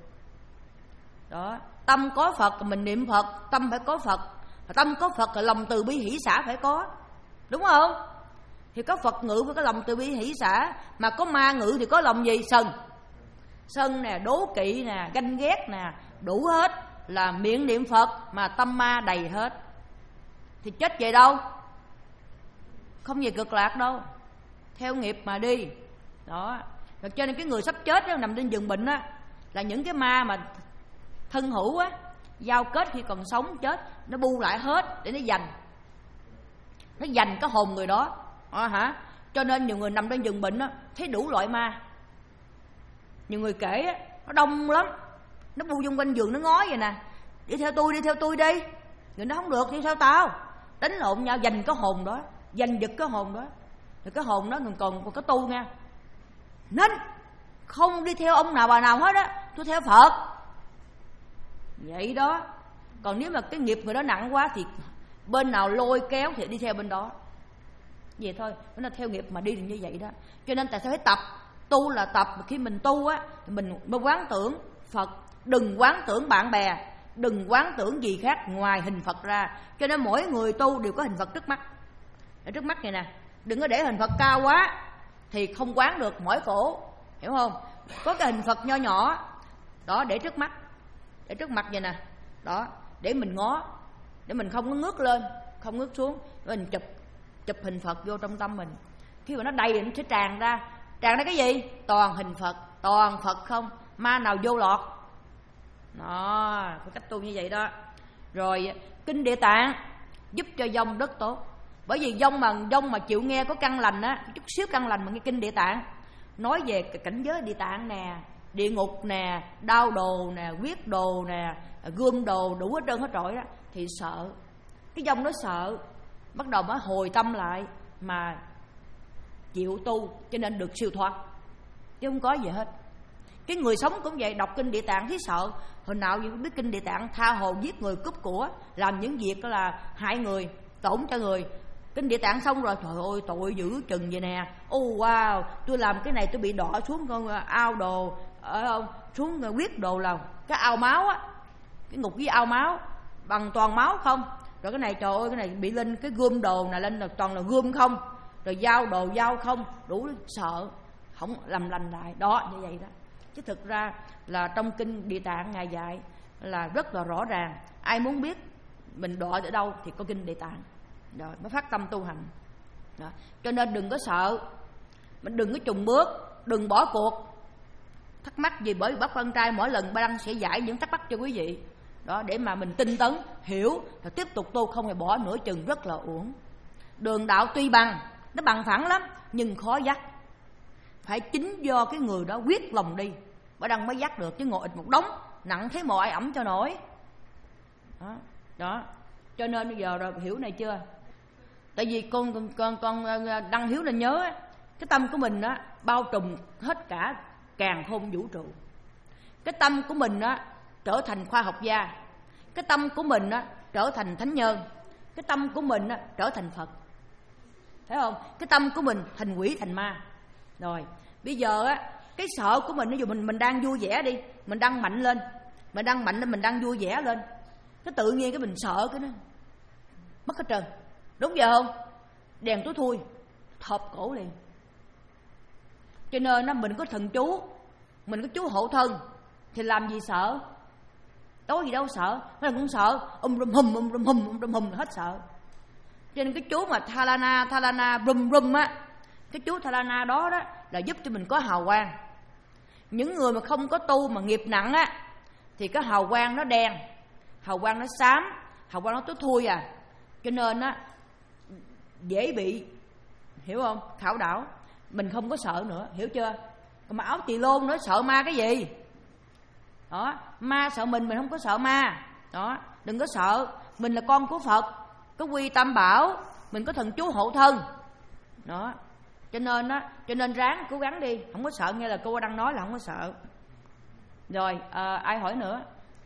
Đó, tâm có Phật mình niệm Phật, tâm phải có Phật. Tâm có Phật là lòng từ bi hỷ xả phải có, đúng không? Thì có Phật ngự phải có lòng từ bi hỷ xả, mà có ma ngự thì có lòng gì? Sân. Sân nè, đố kỵ nè, ganh ghét nè, đủ hết. Là miệng niệm Phật mà tâm ma đầy hết thì chết về đâu? Không về cực lạc đâu, theo nghiệp mà đi. Đó, rồi cho nên cái người sắp chết đó, nằm trên giường bệnh á, là những cái ma mà thân hữu á, giao kết khi còn sống chết, nó bu lại hết để nó giành, nó giành cái hồn người đó. À, hả? Cho nên nhiều người nằm trên giường bệnh á, thấy đủ loại ma. Nhiều người kể á, nó đông lắm, nó bu xung quanh giường nó ngó vậy nè: đi theo tôi, đi theo tôi đi. Người nó không được, đi theo tao. Đánh lộn nhau, giành cái hồn đó, giành giật cái hồn đó. Rồi cái hồn đó còn còn có tu nha, nên không đi theo ông nào bà nào hết á, tôi theo Phật vậy đó. Còn nếu mà cái nghiệp người đó nặng quá thì bên nào lôi kéo thì đi theo bên đó. Vậy thôi, nó theo nghiệp mà đi thì như vậy đó. Cho nên tại sao phải tập? Tu là tập. Khi mình tu á, mình mới quán tưởng Phật. Đừng quán tưởng bạn bè, đừng quán tưởng gì khác ngoài hình Phật ra. Cho nên mỗi người tu đều có hình Phật trước mắt. Ở trước mắt này nè, đừng có để hình Phật cao quá thì không quán được, mỏi cổ, hiểu không? Có cái hình Phật nho nhỏ đó để trước mắt, để trước mặt vậy nè, đó để mình ngó, để mình không có ngước lên, không ngước xuống. Mình chụp chụp hình Phật vô trong tâm mình. Khi mà nó đầy nó sẽ tràn ra. Tràn ra cái gì? Toàn hình Phật, toàn Phật không, ma nào vô lọt. Đó, cái cách tu như vậy đó. Rồi kinh Địa Tạng giúp cho vong rất tốt. Bởi vì vong mà vong mà chịu nghe có căn lành á, chút xíu căn lành mà nghe kinh Địa Tạng nói về cái cảnh giới Địa Tạng nè, địa ngục nè, đau đồ nè, huyết đồ nè, gươm đồ, đủ hết trơn hết trọi đó, thì sợ. Cái vong nó sợ, bắt đầu mới hồi tâm lại mà chịu tu, cho nên được siêu thoát, chứ không có gì hết. Cái người sống cũng vậy, đọc kinh Địa Tạng thấy sợ. Hồi nào gì biết kinh Địa Tạng tha hồ giết người, cướp của, làm những việc đó là hại người, tổn cho người. Kinh Địa Tạng xong rồi, trời ơi tội dữ chừng vậy nè. Ô oh, wow, tôi làm cái này tôi bị đọa xuống con ao đồ, ở không? Xuống huyết đồ là cái ao máu á, cái ngục với ao máu bằng toàn máu không. Rồi cái này trời ơi, cái này bị lên cái gươm đồ này lên là toàn là gươm không, rồi dao đồ dao không, đủ sợ, không làm lành lại đó, như vậy đó. Chứ thực ra là trong kinh Địa Tạng Ngài dạy là rất là rõ ràng. Ai muốn biết mình đọa ở đâu thì có kinh Địa Tạng rồi mới phát tâm tu hành đó. Cho nên đừng có sợ, mình đừng có chùng bước, đừng bỏ cuộc. Thắc mắc gì, bởi vì bác Quan Trai mỗi lần ba đăng sẽ giải những thắc mắc cho quý vị đó, để mà mình tinh tấn hiểu rồi tiếp tục tu, không hề bỏ nửa chừng, rất là uổng. Đường đạo tuy bằng, nó bằng phẳng lắm nhưng khó dắt, phải chính do cái người đó quyết lòng đi bà đăng mới dắt được, chứ ngồi ịt một đống nặng thế mồ ai ẩm cho nổi đó. Đó cho nên bây giờ rồi hiểu này chưa? Tại vì con con con, con Đăng Hiếu nên nhớ cái tâm của mình đó bao trùm hết cả càn khôn vũ trụ. Cái tâm của mình đó trở thành khoa học gia, cái tâm của mình đó trở thành thánh nhân, cái tâm của mình đó trở thành Phật, thấy không? Cái tâm của mình thành quỷ thành ma. Rồi bây giờ á, cái sợ của mình, ví dụ mình mình đang vui vẻ đi, mình đang mạnh lên, mình đang mạnh lên, mình đang vui vẻ lên, cái tự nhiên cái mình sợ cái nó mất hết trơn, đúng giờ không? Đèn tối thui thọp cổ liền. Cho nên nó mình có thần chú, mình có chú hộ thân thì làm gì sợ, đâu gì đâu sợ, nó cũng sợ um rum hum um rum hum um rum hum hết sợ. Cho nên cái chú mà Thalana Thalana rum rum á, cái chú Thalana đó đó là giúp cho mình có hào quang. Những người mà không có tu mà nghiệp nặng á thì cái hào quang nó đen, hào quang nó xám, hào quang nó tối thui à, cho nên á dễ bị, hiểu không, khảo đảo. Mình không có sợ nữa, hiểu chưa? Còn mà áo tỳ lôn nữa, sợ ma cái gì đó, ma sợ mình, mình không có sợ ma đó. Đừng có sợ, mình là con của Phật, có quy tam bảo, mình có thần chú hộ thân đó. Cho nên á, cho nên ráng cố gắng đi, không có sợ, nghe là cô đang nói là không có sợ. Rồi à, ai hỏi nữa?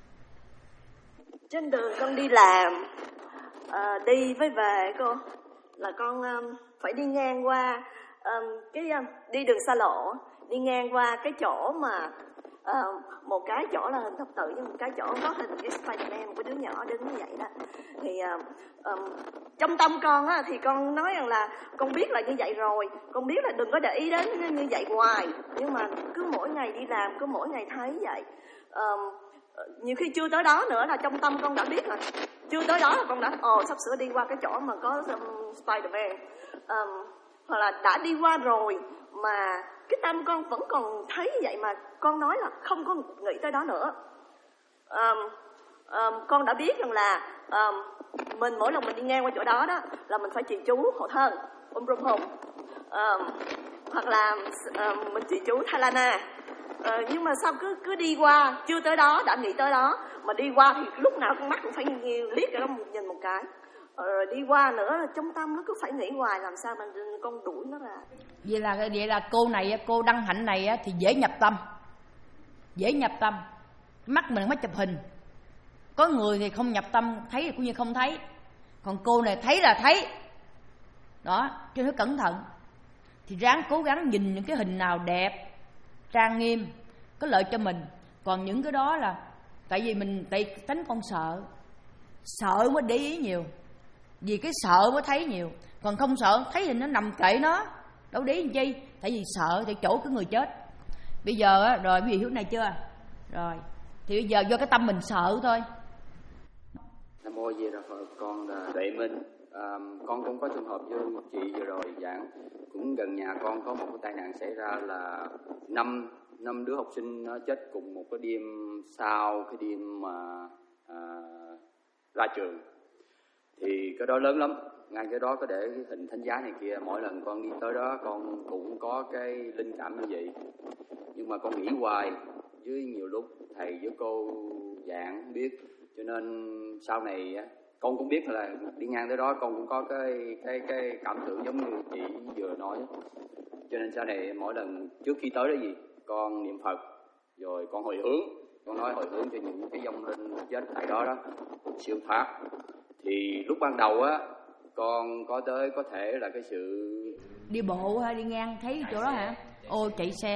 Trên đường con đi làm, à, đi với về cô, là con um, phải đi ngang qua um, cái um, đi đường xa lộ, đi ngang qua cái chỗ mà uh, một cái chỗ là hình thập tự, nhưng một cái chỗ có hình cái Spider-Man, một cái đứa nhỏ đứng như vậy đó. Thì uh, um, trong tâm con á, thì con nói rằng là con biết là như vậy rồi, con biết là đừng có để ý đến như vậy hoài, nhưng mà cứ mỗi ngày đi làm, cứ mỗi ngày thấy vậy. Um, nhiều khi chưa tới đó nữa là trong tâm con đã biết là chưa tới đó là con đã ồ sắp sửa đi qua cái chỗ mà có um, Spider-Man, um, hoặc là đã đi qua rồi mà cái tâm con vẫn còn thấy như vậy mà con nói là không có nghĩ tới đó nữa. um, um, con đã biết rằng là um, mình mỗi lần mình đi ngang qua chỗ đó đó là mình phải trì chú hộ thân um rum hùng, um, hoặc là um, mình trì chú Thalana. Ờ, nhưng mà sao cứ cứ đi qua, chưa tới đó đã nghĩ tới đó, mà đi qua thì lúc nào con mắt cũng phải liếc cho nó nhìn một cái. Ờ, rồi đi qua nữa là trong tâm nó cứ phải nghĩ hoài, làm sao mà con đuổi nó ra. Vậy là vậy là cô này, cô Đăng Hạnh này thì dễ nhập tâm, dễ nhập tâm. Mắt mình mắt chụp hình, có người thì không nhập tâm, thấy thì cũng như không thấy, còn cô này thấy là thấy đó. Cho nó cẩn thận thì ráng cố gắng nhìn những cái hình nào đẹp, trang nghiêm, có lợi cho mình. Còn những cái đó là tại vì mình tại tánh con sợ, sợ mới để ý nhiều, vì cái sợ mới thấy nhiều. Còn không sợ thấy thì nó nằm kệ nó, đâu để ý làm chi. Tại vì sợ thì chỗ cái người chết. Bây giờ á, rồi quý vị hiểu này chưa? Rồi thì bây giờ do cái tâm mình sợ thôi. Nam mô Di Đà Phật. Con là Tuệ Minh. À, con cũng có trường hợp với một chị vừa rồi dạng cũng gần nhà con có một cái tai nạn xảy ra là năm năm đứa học sinh nó chết cùng một cái đêm sau cái đêm mà à, ra trường. Thì cái đó lớn lắm, ngay cái đó có để cái hình thánh giá này kia, mỗi lần con đi tới đó con cũng có cái linh cảm như vậy. Nhưng mà con nghĩ hoài, với nhiều lúc thầy với cô giảng biết, cho nên sau này con cũng biết là đi ngang tới đó con cũng có cái cái cái cảm tưởng giống như chị vừa nói. Cho nên sau này mỗi lần trước khi tới đó gì con niệm Phật rồi con hồi hướng, con nói hồi hướng cho những cái vong linh chết tại đó đó siêu thoát. Thì lúc ban đầu á con có tới có thể là cái sự đi bộ hay đi ngang thấy chỗ đó hả? Ô chạy xe. Dạ,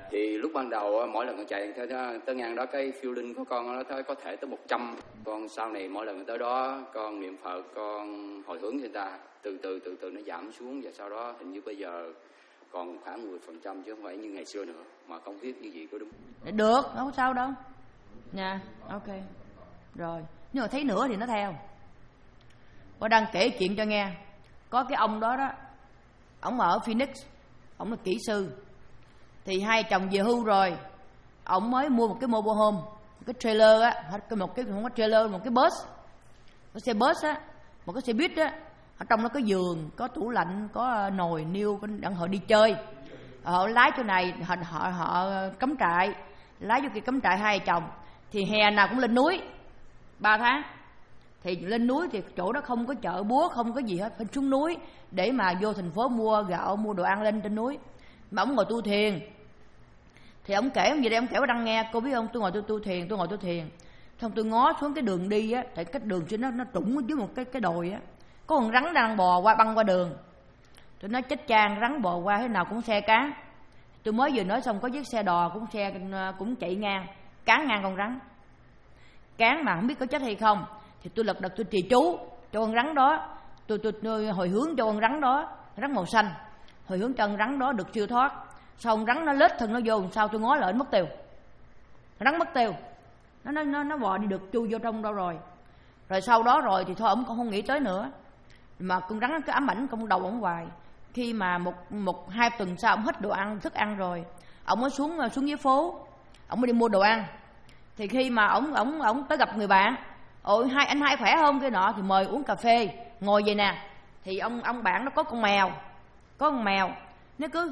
Thì lúc ban đầu mỗi lần con chạy tới, tới ngang đó cái feeling của con nó tới có thể tới một trăm. Con sau này mỗi lần tới đó con niệm Phật, con hồi hướng người ta, từ từ từ từ nó giảm xuống, và sau đó hình như bây giờ còn khoảng mười phần trăm chứ không phải như ngày xưa nữa. Mà không biết như gì có đúng. Được, không sao đâu nha. Ok rồi, nhưng mà thấy nữa thì nó theo. Tôi đang kể chuyện cho nghe. Có cái ông đó đó, ông ở Phoenix, ông là kỹ sư. Thì hai chồng về hưu rồi, ông mới mua một cái mobile home, một cái trailer á, một cái không có trailer, một cái bus, một xe bus á, một cái xe buýt á. Ở trong nó có giường, có tủ lạnh, có nồi niêu, đặng họ đi chơi. Họ lái chỗ này, họ họ, họ cắm trại, lái vô kia cắm trại hai chồng. Thì hè nào cũng lên núi ba tháng. Thì lên núi thì chỗ đó không có chợ búa, không có gì hết, phải xuống núi để mà vô thành phố mua gạo, mua đồ ăn lên trên núi. Mà ông ngồi tu thiền. Thì ông kể ông gì đây, ông kể đang nghe. Cô biết không, tôi ngồi tôi tu thiền, tôi ngồi tu thiền. Xong tôi ngó xuống cái đường đi á, tại cái đường trên nó nó trũng ở dưới một cái cái đồi á, có con rắn đang bò qua băng qua đường. Tôi nói chết chang, rắn bò qua thế nào cũng xe cán. Tôi mới vừa nói xong có chiếc xe đò cũng xe cũng chạy ngang, cán ngang con rắn. Cán mà không biết có chết hay không. Thì tôi lật đật tôi trì chú cho con rắn đó, tôi, tôi, tôi hồi hướng cho con rắn đó, rắn màu xanh, hồi hướng cho con rắn đó được siêu thoát. Xong rắn nó lết thân nó vô, sao tôi ngó lại mất tiêu, rắn mất tiêu, nó nó nó, nó bò đi được chui vô trong đâu rồi. Rồi sau đó rồi thì thôi ông cũng không nghĩ tới nữa. Mà con rắn cứ ám ảnh trong đầu ông hoài. Khi mà một một hai tuần sau ông hết đồ ăn thức ăn rồi, ông mới xuống xuống dưới phố, ông mới đi mua đồ ăn. Thì khi mà ông ông ông tới gặp người bạn, ôi hai anh hai khỏe không cái nọ, thì mời uống cà phê, ngồi vậy nè. Thì ông ông bạn nó có con mèo, có con mèo nó cứ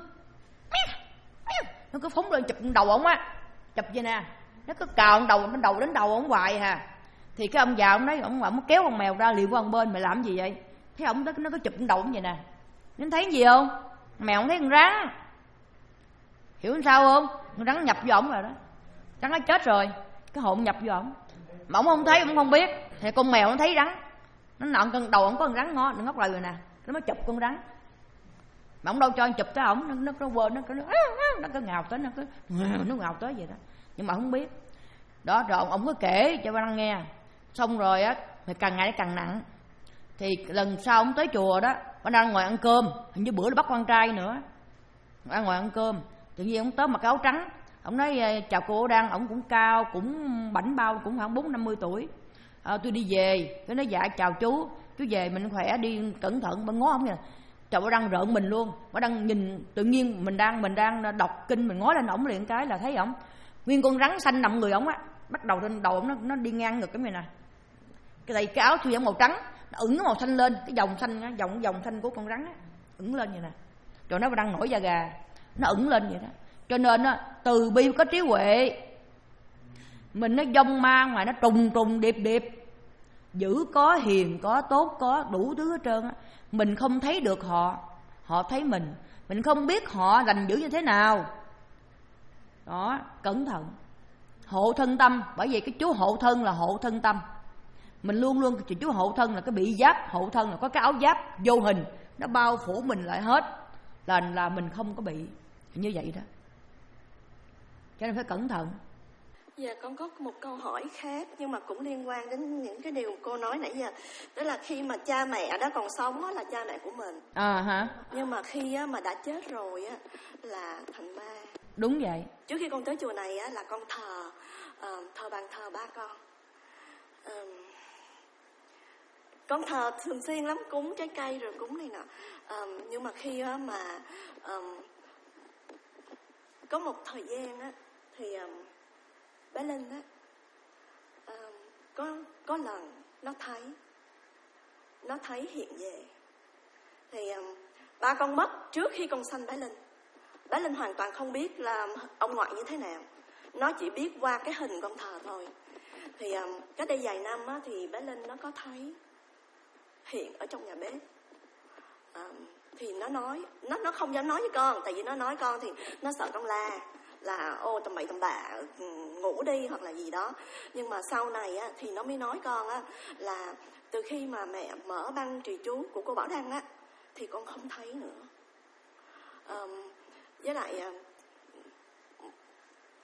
nó cứ phóng lên chụp đầu ổng á, chụp vậy nè, nó cứ cào đầu đến đầu đến đầu ổng hoài hà. Thì cái ông già ông nói ông ông kéo con mèo ra liệu qua một bên, mày làm gì vậy? Thấy ông nó cứ chụp đầu ổng vậy nè. Nên thấy gì không? Mèo không thấy con rắn, hiểu sao không? Con rắn nhập vô ổng rồi đó, rắn nó chết rồi, cái hồn nhập vô ổng. Mà ổng không thấy, ổng không biết. Thì con mèo nó thấy rắn, nó nọn con đầu ổng có con rắn ngon, nó ngóc lại rồi nè, nó mới chụp con rắn. Mà ổng đâu cho anh chụp tới ổng, nó nó nó quên, nó nó nó cứ ngào tới, nó cứ nó ngào tới vậy đó, nhưng mà không biết. Đó rồi ông, ông cứ kể cho ba nghe. Xong rồi á, thì càng ngày nó càng nặng. Thì lần sau ông tới chùa đó, bà đang ngồi ăn cơm, hình như bữa là bắt con trai nữa, đang ngồi ăn cơm, tự nhiên ông tới mặc cái áo trắng. Ông nói chào cô đang, ông cũng cao, cũng bảnh bao, cũng khoảng bốn năm mươi tuổi. À, tôi đi về, cái nói dạ chào chú, chú về mình khỏe, đi cẩn thận. Bà ngó ông kìa, trời, bà đang rợn mình luôn. Bà đang nhìn, tự nhiên mình đang mình đang đọc kinh, mình ngó lên ổng liền cái là thấy ổng nguyên con rắn xanh nằm người ổng á, bắt đầu trên đầu ổng nó, nó đi ngang ngực cái này nè. Cái này cái áo thui ổng màu trắng, nó ửng màu xanh lên, cái dòng xanh á, dòng dòng xanh của con rắn á, ửng lên vậy nè. Rồi nó đang nổi da gà, nó ửng lên vậy đó. Cho nên á, từ bi có trí huệ, mình nó dông ma ngoài nó trùng trùng điệp điệp, dữ có, hiền có, tốt có, đủ thứ hết trơn á. Mình không thấy được họ, họ thấy mình. Mình không biết họ lành dữ như thế nào. Đó, cẩn thận. Hộ thân tâm, bởi vì cái chú hộ thân là hộ thân tâm. Mình luôn luôn chú hộ thân là cái bị giáp, hộ thân là có cái áo giáp vô hình, nó bao phủ mình lại hết, là là mình không có bị như vậy đó. Cho nên phải cẩn thận. Dạ con có một câu hỏi khác nhưng mà cũng liên quan đến những cái điều cô nói nãy giờ. Đó là khi mà cha mẹ đó còn sống á, là cha mẹ của mình. À hả? Nhưng mà khi á, mà đã chết rồi á, là thành ma. Đúng vậy. Trước khi con tới chùa này á, là con thờ uh, thờ bàn thờ ba con. Uh, con thờ thường xuyên lắm, cúng trái cây rồi cúng này nọ. Uh, nhưng mà khi á, mà um, có một thời gian á, thì um, bé Linh á, uh, có có lần nó thấy nó thấy hiện về. Thì um, ba con mất trước khi con sanh bé Linh. Bé Linh hoàn toàn không biết là ông ngoại như thế nào, nó chỉ biết qua cái hình con thờ thôi. Thì um, cách đây vài năm á, thì bé Linh nó có thấy hiện ở trong nhà bếp. Um, thì nó nói, nó nó không dám nói với con, tại vì nó nói con thì nó sợ con la, là ô tầm bậy tầm bạ, ngủ đi hoặc là gì đó. Nhưng mà sau này á, thì nó mới nói con á, là từ khi mà mẹ mở băng trì chú của cô Bảo Đăng á, thì con không thấy nữa. Um, với lại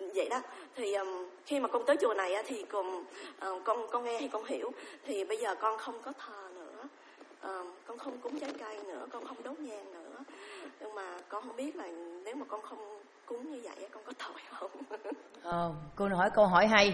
vậy đó. Thì um, khi mà con tới chùa này á, thì con, uh, con con nghe thì con hiểu. Thì bây giờ con không có thờ nữa, uh, con không cúng trái cây nữa, con không đốt nhang nữa. Nhưng mà con không biết là nếu mà con không cúng như vậy con có tội không? Ờ, cô hỏi câu hỏi hay.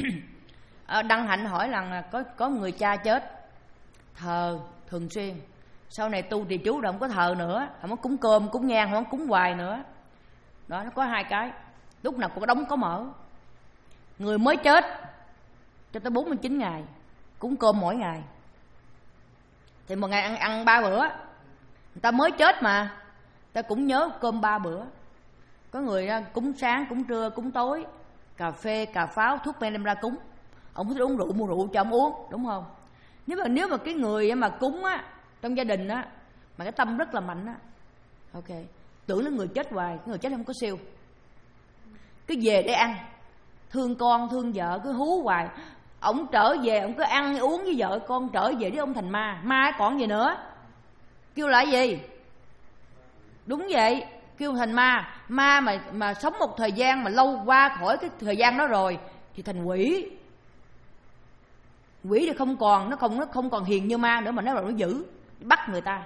Đăng Hạnh hỏi là có có người cha chết thờ thường xuyên, sau này tu trì chú rồi không có thờ nữa, không có cúng cơm cúng nhang, không có cúng hoài nữa. Đó, nó có hai cái, lúc nào cũng có đóng có mở. Người mới chết cho tới bốn mươi chín ngày cúng cơm mỗi ngày, thì một ngày ăn ăn ba bữa. Người ta mới chết mà, ta cũng nhớ cơm ba bữa. Có người cúng sáng, cúng trưa, cúng tối, cà phê, cà pháo, thuốc men đem ra cúng. Ông thích uống rượu, mua rượu cho ông uống, đúng không? Nếu mà nếu mà cái người mà cúng á, trong gia đình á, mà cái tâm rất là mạnh á, ok, tưởng là người chết hoài, cái người chết không có siêu, cứ về để ăn, thương con thương vợ cứ hú hoài. Ông trở về ông cứ ăn uống với vợ con, trở về với ông thành ma. Ma còn gì nữa, kêu là gì? Đúng vậy, kêu thành ma. Ma mà mà sống một thời gian mà lâu qua khỏi cái thời gian đó rồi thì thành quỷ. Quỷ thì không còn, nó không nó không còn hiền như ma nữa, mà nó là nó dữ, bắt người ta,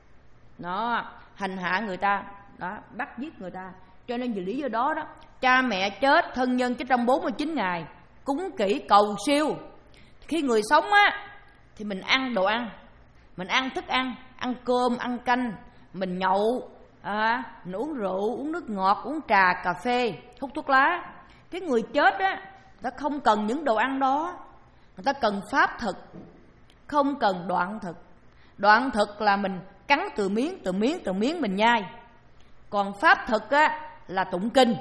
nó hành hạ người ta, đó, bắt giết người ta. Cho nên vì lý do đó đó, cha mẹ chết, thân nhân chết trong bốn mươi chín ngày, cúng kỹ cầu siêu. Khi người sống á thì mình ăn đồ ăn, mình ăn thức ăn, ăn cơm, ăn canh, mình nhậu, à, mình uống rượu, uống nước ngọt, uống trà, cà phê, hút thuốc lá. Cái người chết á, ta không cần những đồ ăn đó, người ta cần pháp thực, không cần đoạn thực. Đoạn thực là mình cắn từ miếng, từ miếng, từ miếng mình nhai. Còn pháp thực á là tụng kinh,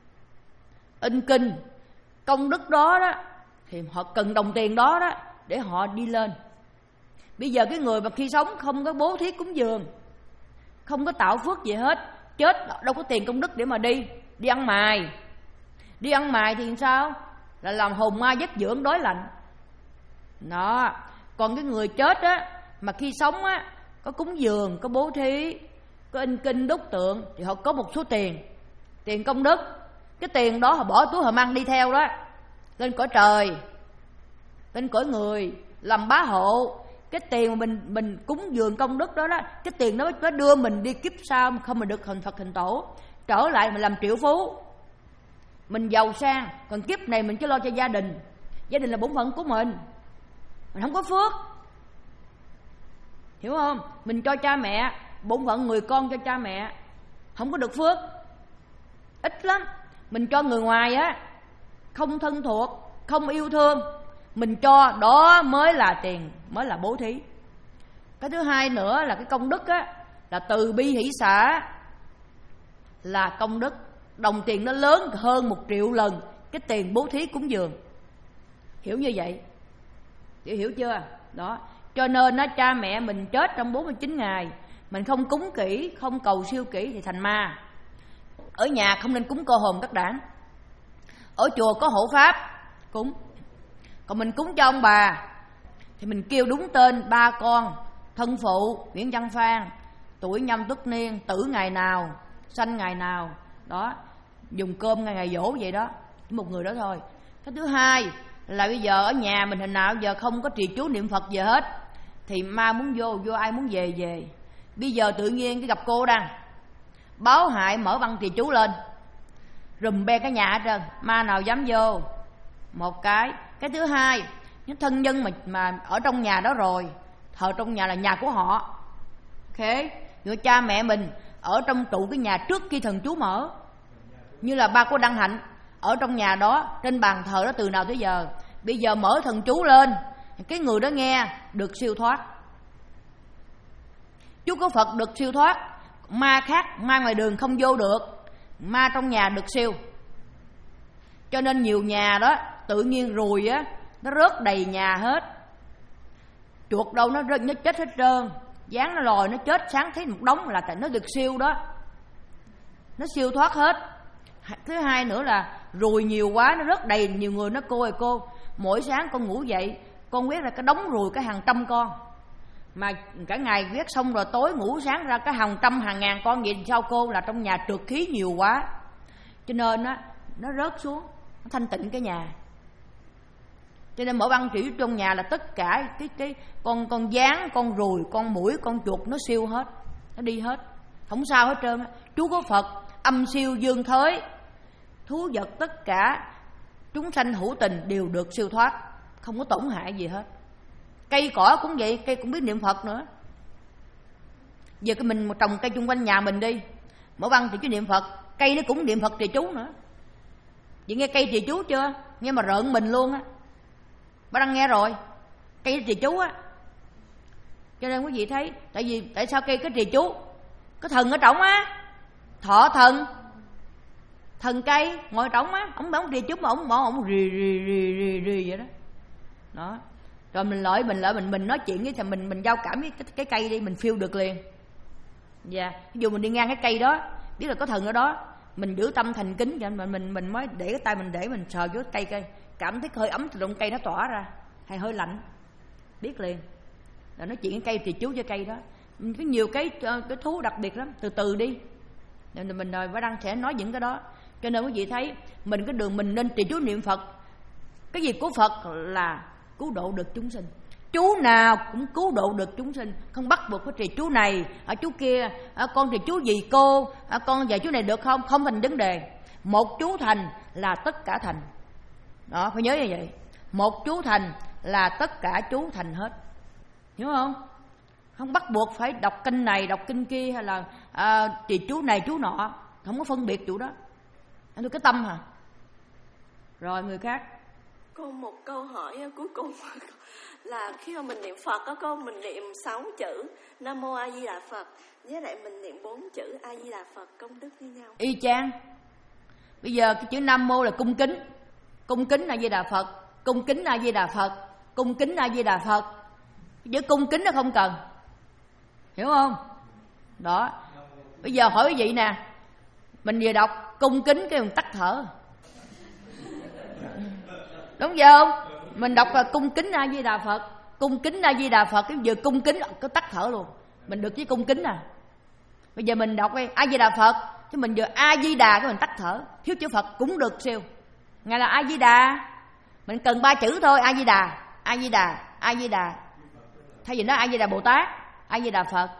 in kinh. Công đức đó đó thì họ cần đồng tiền đó đó để họ đi lên. Bây giờ cái người mà khi sống không có bố thí cúng dường, không có tạo phước gì hết, chết đâu có tiền công đức để mà đi đi ăn mài. Đi ăn mài thì sao? Là làm hồn ma giấc dưỡng đói lạnh đó. Còn cái người chết á mà khi sống á có cúng dường, có bố thí, có in kinh đúc tượng thì họ có một số tiền, tiền công đức. Cái tiền đó họ bỏ túi họ mang đi theo đó, lên cõi trời, lên cõi người, làm bá hộ. Cái tiền mà mình mình cúng dường công đức đó đó, cái tiền đó nó đưa mình đi kiếp sau không mà được hình Phật hình tổ, trở lại mình làm triệu phú, mình giàu sang. Còn kiếp này mình chỉ lo cho gia đình, gia đình là bổn phận của mình, mình không có phước, hiểu không? Mình cho cha mẹ, bổn phận người con cho cha mẹ, không có được phước, ít lắm. Mình cho người ngoài á, không thân thuộc, không yêu thương, mình cho đó mới là tiền, mới là bố thí. Cái thứ hai nữa là cái công đức á, là từ bi hỷ xả, là công đức. Đồng tiền nó lớn hơn một triệu lần cái tiền bố thí cúng dường, hiểu như vậy, hiểu, hiểu chưa? Đó, cho nên nó cha mẹ mình chết trong bốn mươi chín ngày, mình không cúng kỹ, không cầu siêu kỹ thì thành ma. Ở nhà không nên cúng cô hồn đất đản, ở chùa có hộ pháp cúng. Còn mình cúng cho ông bà thì mình kêu đúng tên ba con, thân phụ, Nguyễn Văn Phan, tuổi nhâm tuất niên, tử ngày nào, sanh ngày nào, đó, dùng cơm ngày ngày dỗ vậy đó, một người đó thôi. Cái thứ hai là bây giờ ở nhà mình hình nào giờ không có trì chú niệm Phật gì hết thì ma muốn vô, vô ai muốn về về. Bây giờ tự nhiên cái gặp cô đang báo hại, mở băng trì chú lên, rùm be cái nhà hết trơn, ma nào dám vô. Một cái. Cái thứ hai, những thân nhân mà, mà ở trong nhà đó rồi, thờ trong nhà là nhà của họ, ok, người cha mẹ mình ở trong trụ cái nhà trước khi thần chú mở, như là ba cô Đăng Hạnh ở trong nhà đó, trên bàn thờ đó từ nào tới giờ. Bây giờ mở thần chú lên, cái người đó nghe được siêu thoát. Chú có Phật được siêu thoát, ma khác, ma ngoài đường không vô được, ma trong nhà được siêu. Cho nên nhiều nhà đó tự nhiên ruồi á, nó rớt đầy nhà hết. Chuột đâu nó rớt, nó chết hết trơn, dán nó lòi nó chết, sáng thấy một đống là tại nó được siêu đó, nó siêu thoát hết. Thứ hai nữa là ruồi nhiều quá, nó rớt đầy nhiều người. Nó cô ơi cô, mỗi sáng con ngủ dậy con quét ra cái đống ruồi cái hàng trăm con, mà cả ngày quét xong rồi tối ngủ sáng ra cái hàng trăm hàng ngàn con vậy. Sao cô? Là trong nhà trượt khí nhiều quá. Cho nên á, nó rớt xuống, nó thanh tịnh cái nhà. Cho nên mỗi băng trì chú trong nhà là tất cả cái cái con con gián, con ruồi, con muỗi, con chuột nó siêu hết, nó đi hết, không sao hết trơn. Chú có Phật, âm siêu dương thới, thú vật tất cả chúng sanh hữu tình đều được siêu thoát, không có tổn hại gì hết. Cây cỏ cũng vậy, cây cũng biết niệm Phật nữa. Giờ cái mình trồng cây chung quanh nhà mình đi, mỗi băng trì chú niệm Phật, cây nó cũng niệm Phật trì chú nữa. Chị nghe cây trì chú chưa? Nghe mà rợn mình luôn á. Bác đang nghe rồi, cây trì chú á. Cho nên quý vị thấy, tại vì tại sao cây cái trì chú? Cái thần ở trỏng á, thọ thần, thần cây ngồi trỏng á, ông ông trì chú mà ông bỏ ông rì rì rì rì rì vậy đó. Đó. Rồi mình lợi mình lợi mình mình nói chuyện với mình mình giao cảm với cái, cái cây đi, mình feel được liền. Dạ, yeah. Ví dụ mình đi ngang cái cây đó, biết là có thần ở đó, mình giữ tâm thành kính cho mình mình mình mới để cái tay mình để mình sờ vô cây cây, cảm thấy hơi ấm từ trong cây nó tỏa ra, hay hơi lạnh, biết liền. Rồi nói chuyện cái cây trì chú cho cây đó. Có nhiều cái cái thú đặc biệt lắm, từ từ đi. Nên mình rồi Bá Đăng sẽ nói những cái đó. Cho nên quý vị thấy mình cái đường mình nên trì chú niệm Phật. Cái gì của Phật là cứu độ được chúng sinh. Chú nào cũng cứu độ được chúng sinh, không bắt buộc phải trì chú này, ở chú kia, ở con trì chú gì cô, ở con dạy chú này được không? Không thành vấn đề. Một chú thành là tất cả thành. Đó, phải nhớ như vậy. Một chú thành là tất cả chú thành hết. Hiểu không? Không bắt buộc phải đọc kinh này, đọc kinh kia, hay là à, trì chú này, chú nọ. Không có phân biệt chú đó. Anh cái tâm hả? Rồi người khác. Cô một câu hỏi cuối cùng là khi mà mình niệm Phật á cô, mình niệm sáu chữ Nam Mô A Di Đà Phật với lại mình niệm bốn chữ A Di Đà Phật công đức như nhau. Y chang. Bây giờ cái chữ Nam Mô là cung kính, cung kính A Di Đà Phật, cung kính A Di Đà Phật, cung kính A Di Đà Phật. Chữ cung kính nó không cần, hiểu không? Đó. Bây giờ hỏi quý vị nè, mình vừa đọc cung kính cái mình tắt thở, đúng không? Mình đọc là cung kính A Di Đà Phật, cung kính A Di Đà Phật, cái vừa cung kính cứ tắt thở luôn. Mình được với cung kính à. Bây giờ mình đọc A Di Đà Phật, chứ mình vừa A Di Đà cái mình tắt thở, thiếu chữ Phật cũng được siêu. Ngài là A Di Đà, mình cần ba chữ thôi, A Di Đà, A Di Đà, A Di Đà. Thay vì nói A Di Đà Bồ Tát, A Di Đà Phật.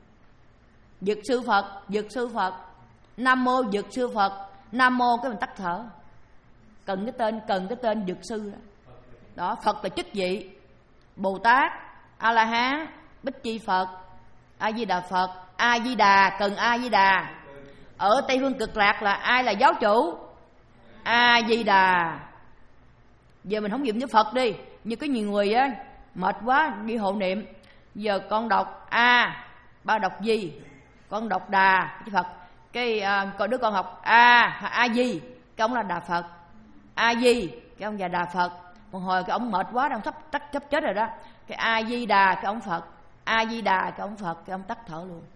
Dược sư Phật, dược sư Phật, Nam Mô dược sư Phật, Nam Mô cái mình tắt thở. Cần cái tên, cần cái tên dược sư đó. Đó, Phật là chức vị, Bồ Tát, A La Hán, Bích Chi Phật, A Di Đà Phật, A Di Đà, cần A Di Đà. Ở Tây Phương Cực Lạc là ai là giáo chủ? A Di Đà. Giờ mình không dùng với Phật đi, như có nhiều người á mệt quá đi hộ niệm, giờ con đọc A, ba đọc Di, con đọc Đà với Phật. Cái à, còn đứa con học A, A Di, cái ông là Đà Phật. A Di, cái ông già Đà Phật. Một hồi cái ông mệt quá đang sắp tắt sắp chết rồi đó. Cái A Di Đà cái ông Phật, A Di Đà cái ông Phật, cái ông tắt thở luôn.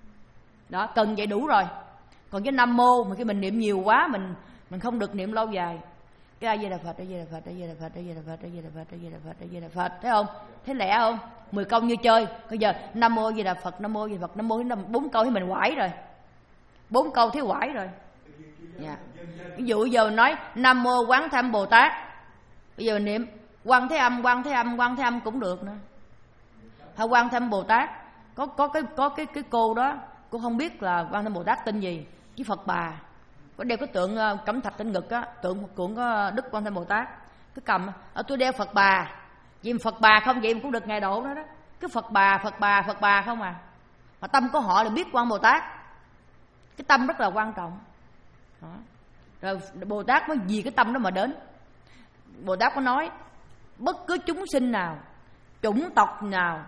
Đó, cần vậy đủ rồi. Còn cái Nam Mô mà khi mình niệm nhiều quá mình mình không được niệm lâu dài. Cái A Di Đà Phật, A Di Đà Phật, A Di Đà Phật, A Di Đà Phật, A Di Đà Phật, A Di Đà Phật, A Di Đà Phật, thấy không? Thấy lẹ không? Mười câu như chơi. Bây giờ Nam Mô A Di Đà Phật, Nam Mô A Di Đà Phật, Nam Mô bốn câu thì mình quải rồi. Bốn câu thấy quải rồi. Dạ. Ví dụ giờ nói Nam Mô Quán Thế Âm Bồ Tát, bây giờ niệm Quan Thế Âm, Quan Thế Âm, Quan Thế Âm cũng được nữa. Hay Quan Thế Âm Bồ Tát, có có cái có cái cái cô đó, cô không biết là Quan Thế Âm Bồ Tát tên gì, chứ Phật Bà có đeo cái tượng cẩm thạch trên ngực á, tượng tượng có Đức Quan Thế Âm Bồ Tát, cái cầm ở tôi đeo Phật Bà, vì Phật Bà không vậy mà cũng được ngày độ đó đó, cái Phật Bà Phật Bà Phật Bà không à, mà tâm của họ là biết Quan Bồ Tát, cái tâm rất là quan trọng. Đó. Rồi Bồ Tát mới vì cái tâm đó mà đến. Bồ Tát có nói bất cứ chúng sinh nào, chủng tộc nào,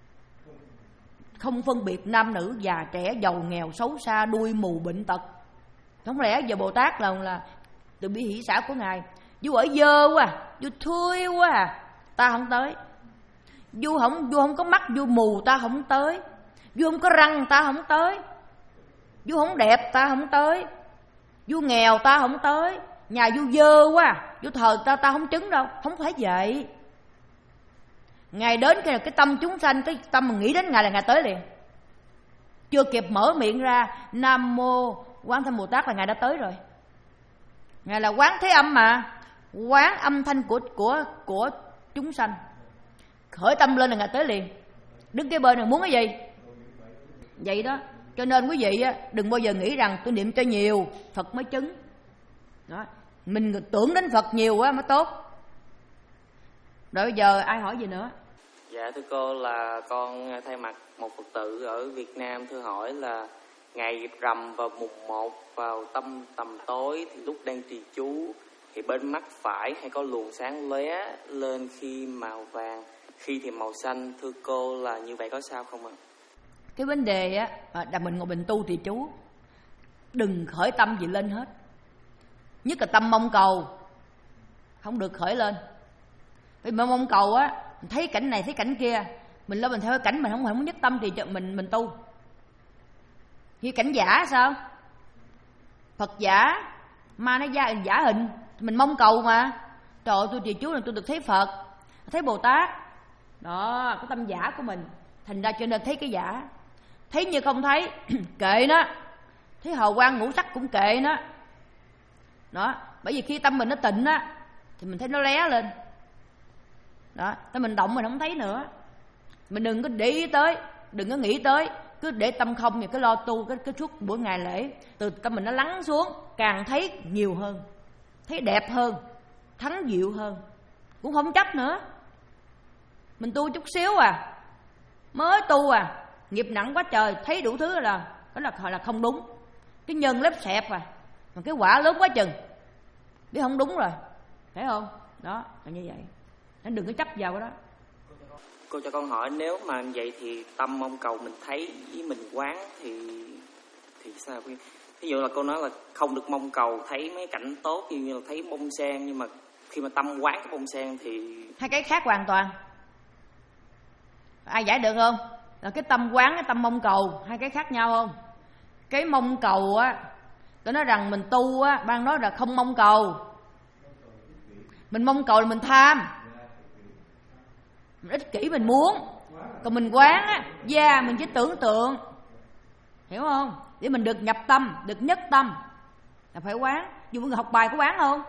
không phân biệt nam nữ, già trẻ, giàu nghèo, xấu xa, đuôi mù, bệnh tật. Không lẽ giờ Bồ Tát là là từ bi hỷ xã của Ngài, vua ở dơ quá, vua thươi quá à, ta không tới. Vua không vua không có mắt, vua mù ta không tới. Vua không có răng ta không tới. Vua không đẹp ta không tới. Vua nghèo ta không tới. Nhà vua dơ quá, vua thờ ta ta không chứng đâu. Không phải vậy. Ngài đến cái cái tâm chúng sanh, cái tâm mình nghĩ đến Ngài là Ngài tới liền. Chưa kịp mở miệng ra Nam Mô Quán Thế Bồ Tát là Ngài đã tới rồi. Ngài là quán thế âm mà, quán âm thanh của của của chúng sanh. Khởi tâm lên là Ngài tới liền. Đứng cái bên này muốn cái gì vậy đó. Cho nên quý vị á, đừng bao giờ nghĩ rằng tôi niệm cho nhiều Phật mới chứng đó. Mình tưởng đến Phật nhiều quá mới tốt. Rồi bây giờ ai hỏi gì nữa? Dạ thưa cô, là con thay mặt một Phật tử ở Việt Nam thưa hỏi là ngày rằm vào mùng một vào tâm tầm tối thì lúc đang trì chú thì bên mắt phải hay có luồng sáng lóe lên khi màu vàng, khi thì màu xanh, thưa cô là như vậy có sao không ạ? Cái vấn đề á là mình ngồi mình tu trì chú, đừng khởi tâm gì lên hết, nhất là tâm mong cầu không được khởi lên. Vì mà mong cầu á, mình thấy cảnh này thấy cảnh kia, mình lên mình theo cái cảnh mình không không nhất tâm thì mình mình tu. Như cảnh giả sao? Phật giả, ma nó giả, giả hình, mình mong cầu mà. Trời ơi, tôi trì chú là tôi được thấy Phật, thấy Bồ Tát. Đó, cái tâm giả của mình. Thành ra cho nên thấy cái giả. Thấy như không thấy, kệ nó. Thấy hào quang ngũ sắc cũng kệ nó. Đó, bởi vì khi tâm mình nó tịnh á thì mình thấy nó lé lên. Đó, tới mình động mình không thấy nữa. Mình đừng có để ý tới, đừng có nghĩ tới, cứ để tâm không thì cứ lo tu cái cái suốt buổi ngày lễ, từ tâm mình nó lắng xuống, càng thấy nhiều hơn, thấy đẹp hơn, thắng diệu hơn, cũng không chấp nữa. Mình tu chút xíu à, mới tu à, nghiệp nặng quá trời, thấy đủ thứ là đó là gọi là không đúng. Cái nhân lép xẹp à, mà cái quả lớn quá chừng, biết không đúng rồi, phải không? Đó là như vậy, nên đừng có chấp vào cái đó. Cô cho con hỏi, nếu mà vậy thì tâm mong cầu mình thấy với mình quán thì thì sao? Ví dụ là cô nói là không được mong cầu thấy mấy cảnh tốt như là thấy bông sen, nhưng mà khi mà tâm quán cái bông sen thì hai cái khác hoàn toàn. Ai giải được không? Là cái tâm quán, cái tâm mong cầu, hai cái khác nhau không? Cái mong cầu á, tôi nói rằng mình tu á, ban nói là không mong cầu. Mình mong cầu là mình tham, mình ích kỷ mình muốn. Còn mình quán á, yeah, mình chỉ tưởng tượng, hiểu không? Để mình được nhập tâm, được nhất tâm là phải quán. Dù người học bài có quán không?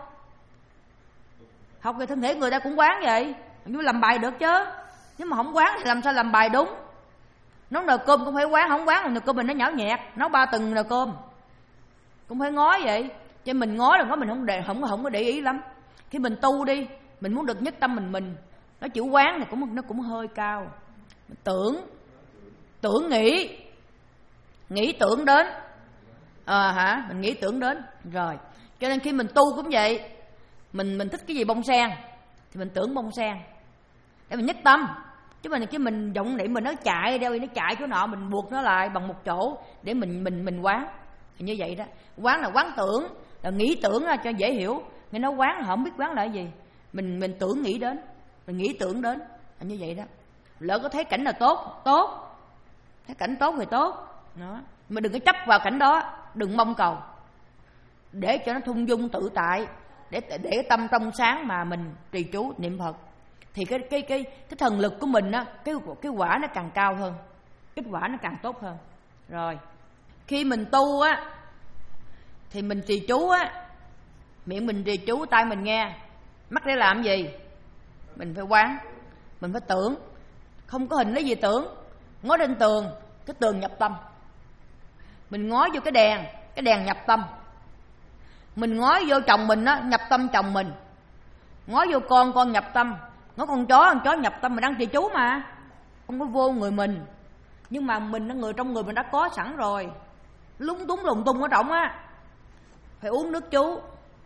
Học về thân thể người ta cũng quán vậy, nhưng làm bài được chứ. Nhưng mà không quán thì làm sao làm bài đúng? Nấu nồi cơm cũng phải quán, không quán là nồi cơm mình nó nhão nhẹt. Nấu ba từng nồi cơm cũng phải ngó vậy. Cho mình ngó là ngó mình không để không không có để ý lắm. Khi mình tu đi, mình muốn được nhất tâm mình mình. Nó chữ quán này cũng nó cũng hơi cao. Mình tưởng, tưởng nghĩ, nghĩ tưởng đến. À hả, mình nghĩ tưởng đến rồi. Cho nên khi mình tu cũng vậy, mình mình thích cái gì bông sen thì mình tưởng bông sen để mình nhất tâm. Chứ mình cái mình vọng niệm mình nó chạy đâu, nó chạy chỗ nọ, mình buộc nó lại bằng một chỗ để mình mình mình quán. Thì như vậy đó. Quán là quán tưởng, là nghĩ tưởng ra cho dễ hiểu. Nghe nó quán họ không biết quán là cái gì. Mình mình tưởng nghĩ đến, mình nghĩ tưởng đến, là như vậy đó. Lỡ có thấy cảnh là tốt, tốt. Thấy cảnh tốt thì tốt. Đó. Mà đừng có chấp vào cảnh đó, đừng mong cầu. Để cho nó thung dung tự tại, để để tâm trong sáng mà mình trì chú niệm Phật. Thì cái cái cái cái thần lực của mình á, cái cái quả nó càng cao hơn, kết quả nó càng tốt hơn. Rồi, khi mình tu á thì mình trì chú á, miệng mình trì chú, tai mình nghe, mắt để làm gì? Mình phải quán, mình phải tưởng. Không có hình lấy gì tưởng. Ngó lên tường, cái tường nhập tâm. Mình ngó vô cái đèn, cái đèn nhập tâm. Mình ngó vô chồng mình á, nhập tâm chồng mình. Ngó vô con, con nhập tâm. Ngó con chó, con chó nhập tâm. Mình đang trì chú mà, không có vô người mình. Nhưng mà mình, người trong người mình đã có sẵn rồi, lúng túng lùng tung ở trong á. Phải uống nước chú.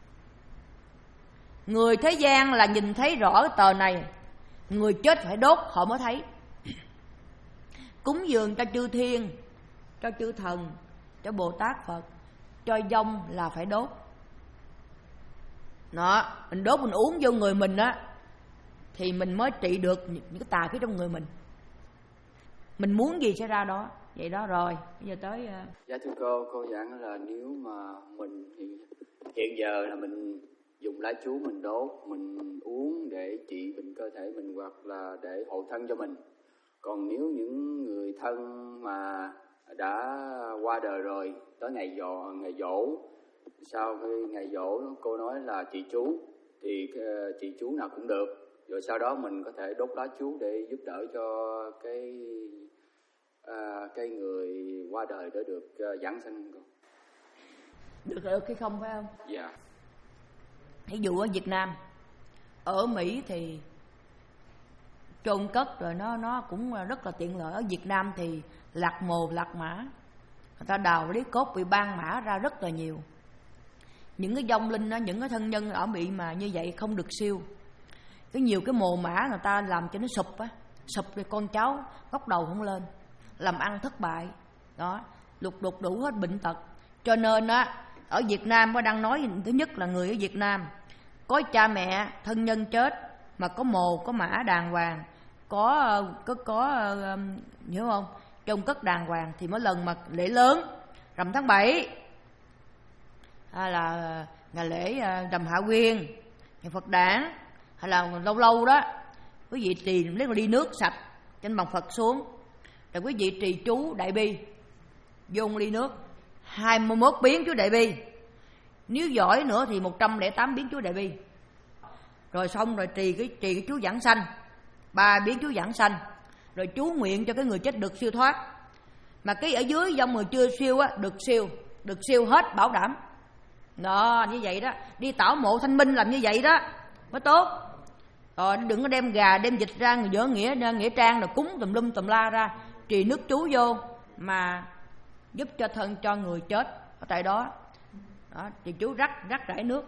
Người thế gian là nhìn thấy rõ cái tờ này, người chết phải đốt họ mới thấy. Cúng dường cho chư thiên, cho chư thần, cho Bồ Tát Phật, cho vong là phải đốt. Đó, mình đốt mình uống vô người mình á, thì mình mới trị được những cái tà khí trong người mình. Mình muốn gì sẽ ra đó. Vậy đó. Rồi bây giờ tới uh... Dạ thưa cô, cô giảng là nếu mà mình hiện, hiện giờ là mình dùng lá chú mình đốt, mình uống để trị bệnh cơ thể mình hoặc là để hộ thân cho mình. Còn nếu những người thân mà đã qua đời rồi, tới ngày dỗ, ngày dỗ sau khi ngày dỗ cô nói là chị chú, thì chị chú nào cũng được. Rồi sau đó mình có thể đốt lá chú để giúp đỡ cho cái à, cái người qua đời đó được uh, giảng sanh không? Được được hay không phải không? Dạ. Ví dụ ở Việt Nam, ở Mỹ thì chôn cất rồi nó nó cũng rất là tiện lợi. Ở Việt Nam thì lạc mồ lạc mã, người ta đào lấy cốt bị ban mã ra rất là nhiều. Những cái vong linh đó, những cái thân nhân ở Mỹ mà như vậy không được siêu. Cái nhiều cái mồ mã người ta làm cho nó sụp á, sụp rồi con cháu góc đầu không lên, làm ăn thất bại đó, lục đục đủ hết bệnh tật. Cho nên á, ở Việt Nam có đang nói thứ nhất là người ở Việt Nam có cha mẹ thân nhân chết mà có mồ có mã đàng hoàng, có có có hiểu không, chôn cất đàng hoàng, thì mỗi lần mà lễ lớn rằm tháng bảy hay là ngày lễ rằm Hạ Quyên, ngày Phật đản, hay là lâu lâu đó quý vị trì lấy một ly nước sạch trên bàn Phật xuống, rồi quý vị trì chú Đại Bi vô một ly nước hai mươi mốt biến chú Đại Bi, nếu giỏi nữa thì một trăm lẻ tám biến chú Đại Bi, rồi xong rồi trì cái trì cái chú giảng sanh ba biến chú giảng sanh, rồi chú nguyện cho cái người chết được siêu thoát. Mà cái ở dưới dòng người chưa siêu á, được siêu, được siêu hết bảo đảm. Đó, như vậy đó, đi tảo mộ thanh minh làm như vậy đó mới tốt. Rồi đừng có đem gà đem vịt ra người dở nghĩa nghĩa trang rồi cúng tùm lum tùm la ra, trì nước chú vô mà giúp cho thân cho người chết ở tại đó. Đó, trì chú rắc rắc rải nước.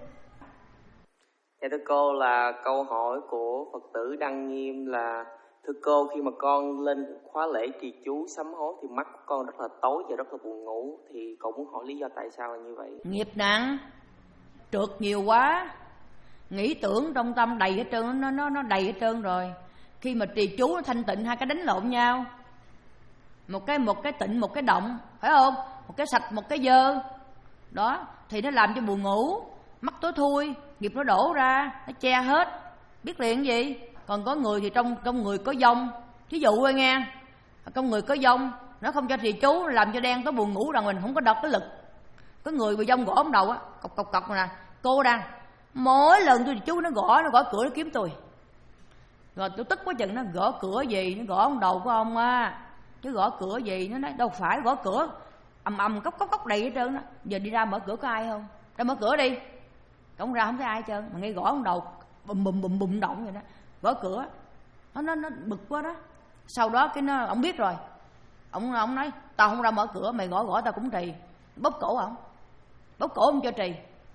Dạ thưa cô, là câu hỏi của Phật tử Đăng Nghiêm là: thưa cô, khi mà con lên khóa lễ trì chú sám hối thì mắt của con rất là tối và rất là buồn ngủ, thì cậu muốn hỏi lý do tại sao là như vậy? Nghiệp nặng, trượt nhiều quá, nghĩ tưởng trong tâm đầy hết trơn, nó nó nó đầy hết trơn rồi. Khi mà trì chú nó thanh tịnh, hai cái đánh lộn nhau, một cái một cái tịnh một cái động, phải không? Một cái sạch một cái dơ đó, thì nó làm cho buồn ngủ, mắt tối thui, nghiệp nó đổ ra, nó che hết, biết liền gì. Còn có người thì trong trong người có dông, thí dụ thôi nghe, trong người có dông nó không cho trì chú, làm cho đen, có buồn ngủ rằng mình không có đọc cái lực. Có người bị dông gõ ông đầu á, cọc cọc cọc nè, cô đang mỗi lần tôi trì chú nó gõ nó gõ cửa nó kiếm tôi, rồi tôi tức quá chừng, nó gõ cửa gì, nó gõ ông đầu của ông á, chứ gõ cửa gì. Nó nói đâu phải gõ cửa ầm ầm cốc cốc cốc đầy hết trơn á. Giờ đi ra mở cửa có ai không? Ra mở cửa đi. Cổng ra không thấy ai hết trơn, mà nghe gõ ông đầu bùm bùm bùm bùm động vậy đó, gõ cửa. Nó nó nó bực quá đó. Sau đó cái nó ông biết rồi, ông ông nói tao không ra mở cửa, mày gõ gõ tao cũng trì. Bóp cổ ổng, bóp cổ ông cho trì,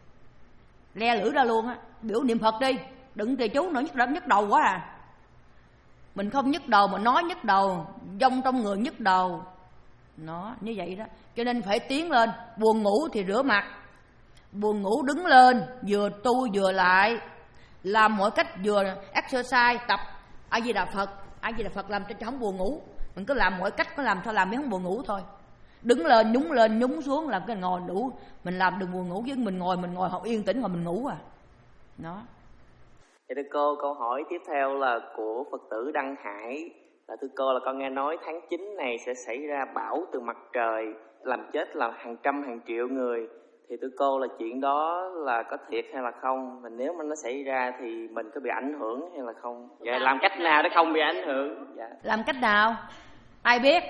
le lưỡi ra luôn á. Biểu niệm Phật đi, đừng trì chú nữa, nhức nhức đầu quá à. Mình không nhức đầu mà nói nhức đầu, dông trong người nhức đầu. Nó như vậy đó. Cho nên phải tiến lên. Buồn ngủ thì rửa mặt, buồn ngủ đứng lên, vừa tu vừa lại, làm mọi cách, vừa exercise tập A Di Đà Phật. A Di Đà Phật làm cho không buồn ngủ. Mình cứ làm mọi cách, có làm sao làm mới không buồn ngủ thôi. Đứng lên nhúng lên nhúng xuống, làm cái ngồi đủ. Mình làm đừng buồn ngủ, chứ mình ngồi mình ngồi học yên tĩnh rồi mình ngủ à. Đó. Dạ thưa cô, câu hỏi tiếp theo là của Phật tử Đăng Hải. Là thưa cô, là con nghe nói tháng chín này sẽ xảy ra bão từ mặt trời, làm chết là hàng trăm hàng triệu người. Thì thưa cô, là chuyện đó là có thiệt hay là không? Mà nếu mà nó xảy ra thì mình có bị ảnh hưởng hay là không? Dạ, làm cách nào để không bị ảnh hưởng? Dạ. Làm cách nào? Ai biết?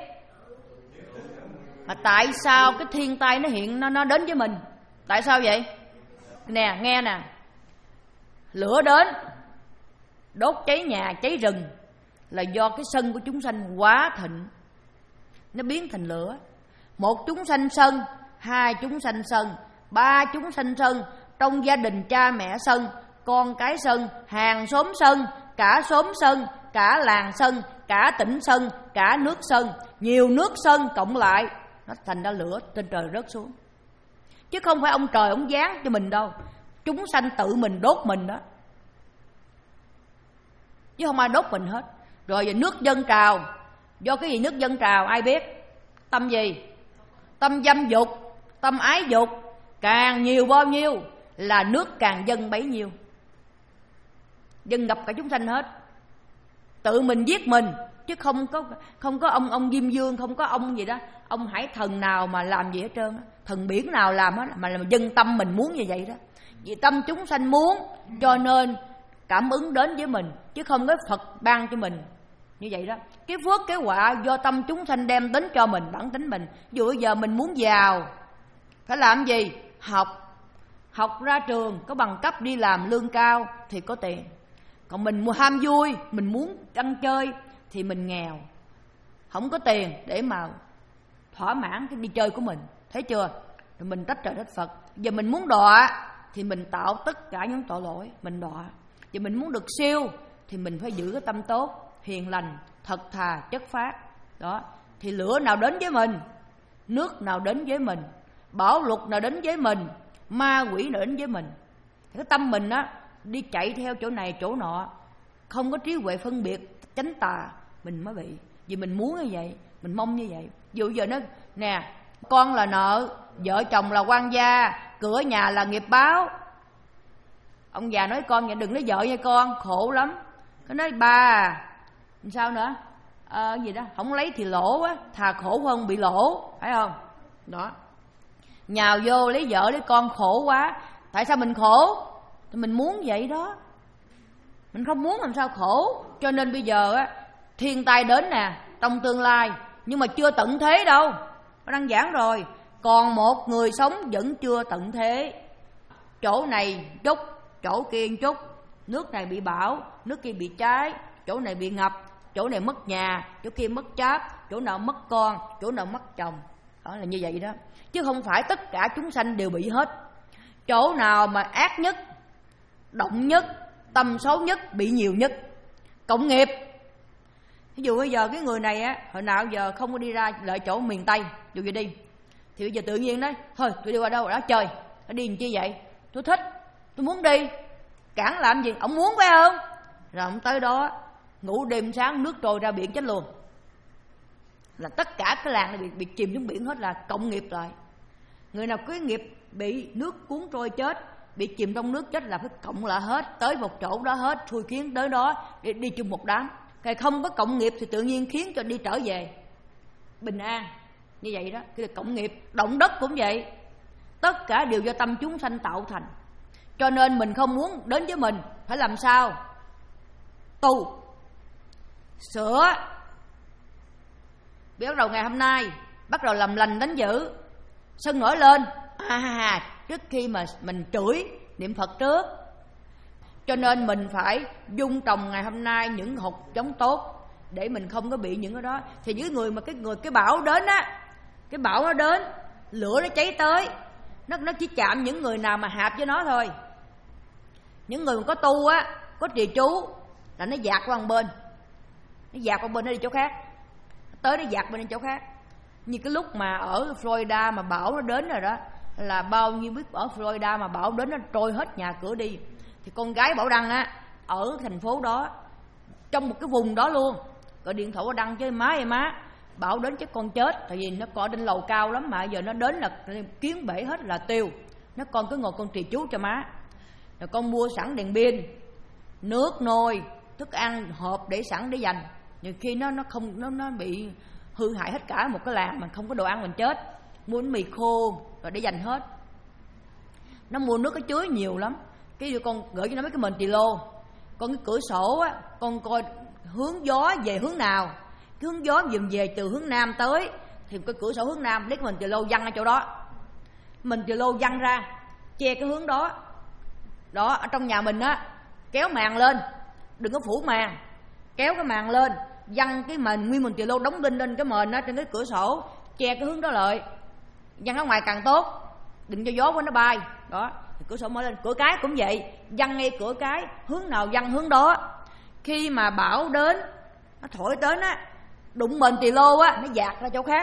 Mà tại sao cái thiên tai nó hiện, nó, nó đến với mình? Tại sao vậy? Nè, nghe nè. Lửa đến, đốt cháy nhà, cháy rừng, là do cái sân của chúng sanh quá thịnh, nó biến thành lửa. Một chúng sanh sân, hai chúng sanh sân, ba chúng sanh sân, trong gia đình cha mẹ sân, con cái sân, hàng xóm sân, cả xóm sân, cả làng sân, cả tỉnh sân, cả nước sân. Nhiều nước sân cộng lại nó thành ra lửa trên trời rớt xuống. Chứ không phải ông trời ông giáng cho mình đâu, chúng sanh tự mình đốt mình đó, chứ không ai đốt mình hết. Rồi về nước dâng trào, do cái gì nước dâng trào ai biết? Tâm gì? Tâm dâm dục, tâm ái dục. Càng nhiều bao nhiêu là nước càng dâng bấy nhiêu, dâng ngập cả chúng sanh hết. Tự mình giết mình, chứ không có không có ông ông Diêm Dương, không có ông gì đó, ông hải thần nào mà làm gì hết trơn á, thần biển nào làm hết, mà là dân tâm mình muốn như vậy đó. Vì tâm chúng sanh muốn, cho nên cảm ứng đến với mình, chứ không có Phật ban cho mình như vậy đó. Cái phước cái họa do tâm chúng sanh đem đến cho mình, bản tính mình. Ví dụ bây giờ mình muốn giàu, phải làm gì? Học. Học ra trường có bằng cấp đi làm lương cao thì có tiền. Còn mình ham vui, mình muốn ăn chơi thì mình nghèo, không có tiền để mà thỏa mãn cái đi chơi của mình. Thấy chưa? Rồi mình trách trời trách Phật. Giờ mình muốn đọa thì mình tạo tất cả những tội lỗi, mình đọa. Giờ mình muốn được siêu thì mình phải giữ cái tâm tốt, hiền lành, thật thà, chất phát. Đó. Thì lửa nào đến với mình, nước nào đến với mình, bão lụt nào đến với mình, ma quỷ nào đến với mình, thì cái tâm mình á đi chạy theo chỗ này chỗ nọ, không có trí huệ phân biệt chánh tà, mình mới bị. Vì mình muốn như vậy, mình mong như vậy. Ví dụ giờ nó nè, con là nợ, vợ chồng là quan gia, cửa nhà là nghiệp báo. Ông già nói con vậy đừng nói vợ nha con, khổ lắm. Cái nói ba sao nữa à, gì đó không lấy thì lỗ á, thà khổ hơn bị lỗ, phải không? Đó, nhào vô lấy vợ lấy con khổ quá. Tại sao mình khổ? Thì mình muốn vậy đó, mình không muốn làm sao khổ. Cho nên bây giờ á, thiên tai đến nè trong tương lai, nhưng mà chưa tận thế đâu. Nó đang giảng rồi, còn một người sống vẫn chưa tận thế. Chỗ này chút, chỗ kia chút, nước này bị bão, nước kia bị cháy, chỗ này bị ngập, chỗ này mất nhà, chỗ kia mất cháp, chỗ nào mất con, chỗ nào mất chồng. Đó là như vậy đó, chứ không phải tất cả chúng sanh đều bị hết. Chỗ nào mà ác nhất, động nhất, tâm xấu nhất, bị nhiều nhất. Cộng nghiệp. Ví dụ bây giờ cái người này á, hồi nào giờ không có đi ra lại chỗ miền Tây, dù gì đi, thì bây giờ tự nhiên nói thôi tôi đi qua đâu đó chơi. Nó đi làm chi vậy? Tôi thích, tôi muốn đi. Cản làm gì? Ông muốn phải không? Rồi ông tới đó ngủ đêm sáng nước trôi ra biển chết luôn. Là tất cả cái làng này bị, bị chìm xuống biển hết, là cộng nghiệp lại. Người nào có nghiệp bị nước cuốn trôi chết, bị chìm trong nước chết là phải cộng lại hết, tới một chỗ đó hết, xui khiến tới đó để đi chung một đám. Cái không có cộng nghiệp thì tự nhiên khiến cho đi trở về bình an. Như vậy đó, cái là cộng nghiệp. Động đất cũng vậy, tất cả đều do tâm chúng sanh tạo thành. Cho nên mình không muốn đến với mình, phải làm sao? Tu, sửa. Bắt đầu ngày hôm nay, bắt đầu làm lành đánh dữ, sân nổi lên. À, trước khi mà mình chửi, niệm Phật trước. Cho nên mình phải dung trồng ngày hôm nay những hột giống tốt, để mình không có bị những cái đó. Thì những người mà cái người cái bão đến á, cái bão nó đến, lửa nó cháy tới, nó nó chỉ chạm những người nào mà hạp với nó thôi. Những người mà có tu á, có trì chú là nó dạt qua một bên, nó dạt qua bên nó đi chỗ khác, tới nó dạt bên đi chỗ khác. Như cái lúc mà ở Florida mà bão nó đến rồi đó, là bao nhiêu biết ở Florida mà bão đến nó trôi hết nhà cửa đi. Thì con gái Bảo Đăng á, ở thành phố đó, trong một cái vùng đó luôn, gọi điện thoại Bảo Đăng chứ má ơi má, bão đến chứ con chết. Tại vì nó có trên lầu cao lắm mà giờ nó đến là kiến bể hết là tiêu. Nó con cứ ngồi con trì chú cho má. Rồi con mua sẵn đèn pin, nước nồi, thức ăn hộp để sẵn để dành. Nhưng khi nó nó không nó nó bị hư hại hết cả một cái làng mà không có đồ ăn mình chết. Mua bánh mì khô rồi để dành hết. Nó mua nước cái chuối nhiều lắm. Cái con gửi cho nó mấy cái mền tì lô. Con cái cửa sổ á, con coi hướng gió về hướng nào. Cái hướng gió dùm về từ hướng nam tới thì cái cửa sổ hướng nam, lấy cái mền tì lô văng ở chỗ đó. Mền tì lô văng ra che cái hướng đó. Đó, ở trong nhà mình á, kéo màn lên, đừng có phủ màn, kéo cái màn lên, văng cái mền nguyên mền tì lô đóng đinh lên cái mền á trên cái cửa sổ, che cái hướng đó lại. Văng ở ngoài càng tốt, đừng cho gió của nó bay. Đó, cửa sổ mở lên. Cửa cái cũng vậy, văng ngay cửa cái, hướng nào văng hướng đó. Khi mà bão đến, nó thổi tới nó đụng mền tì lô á, nó dạt ra chỗ khác,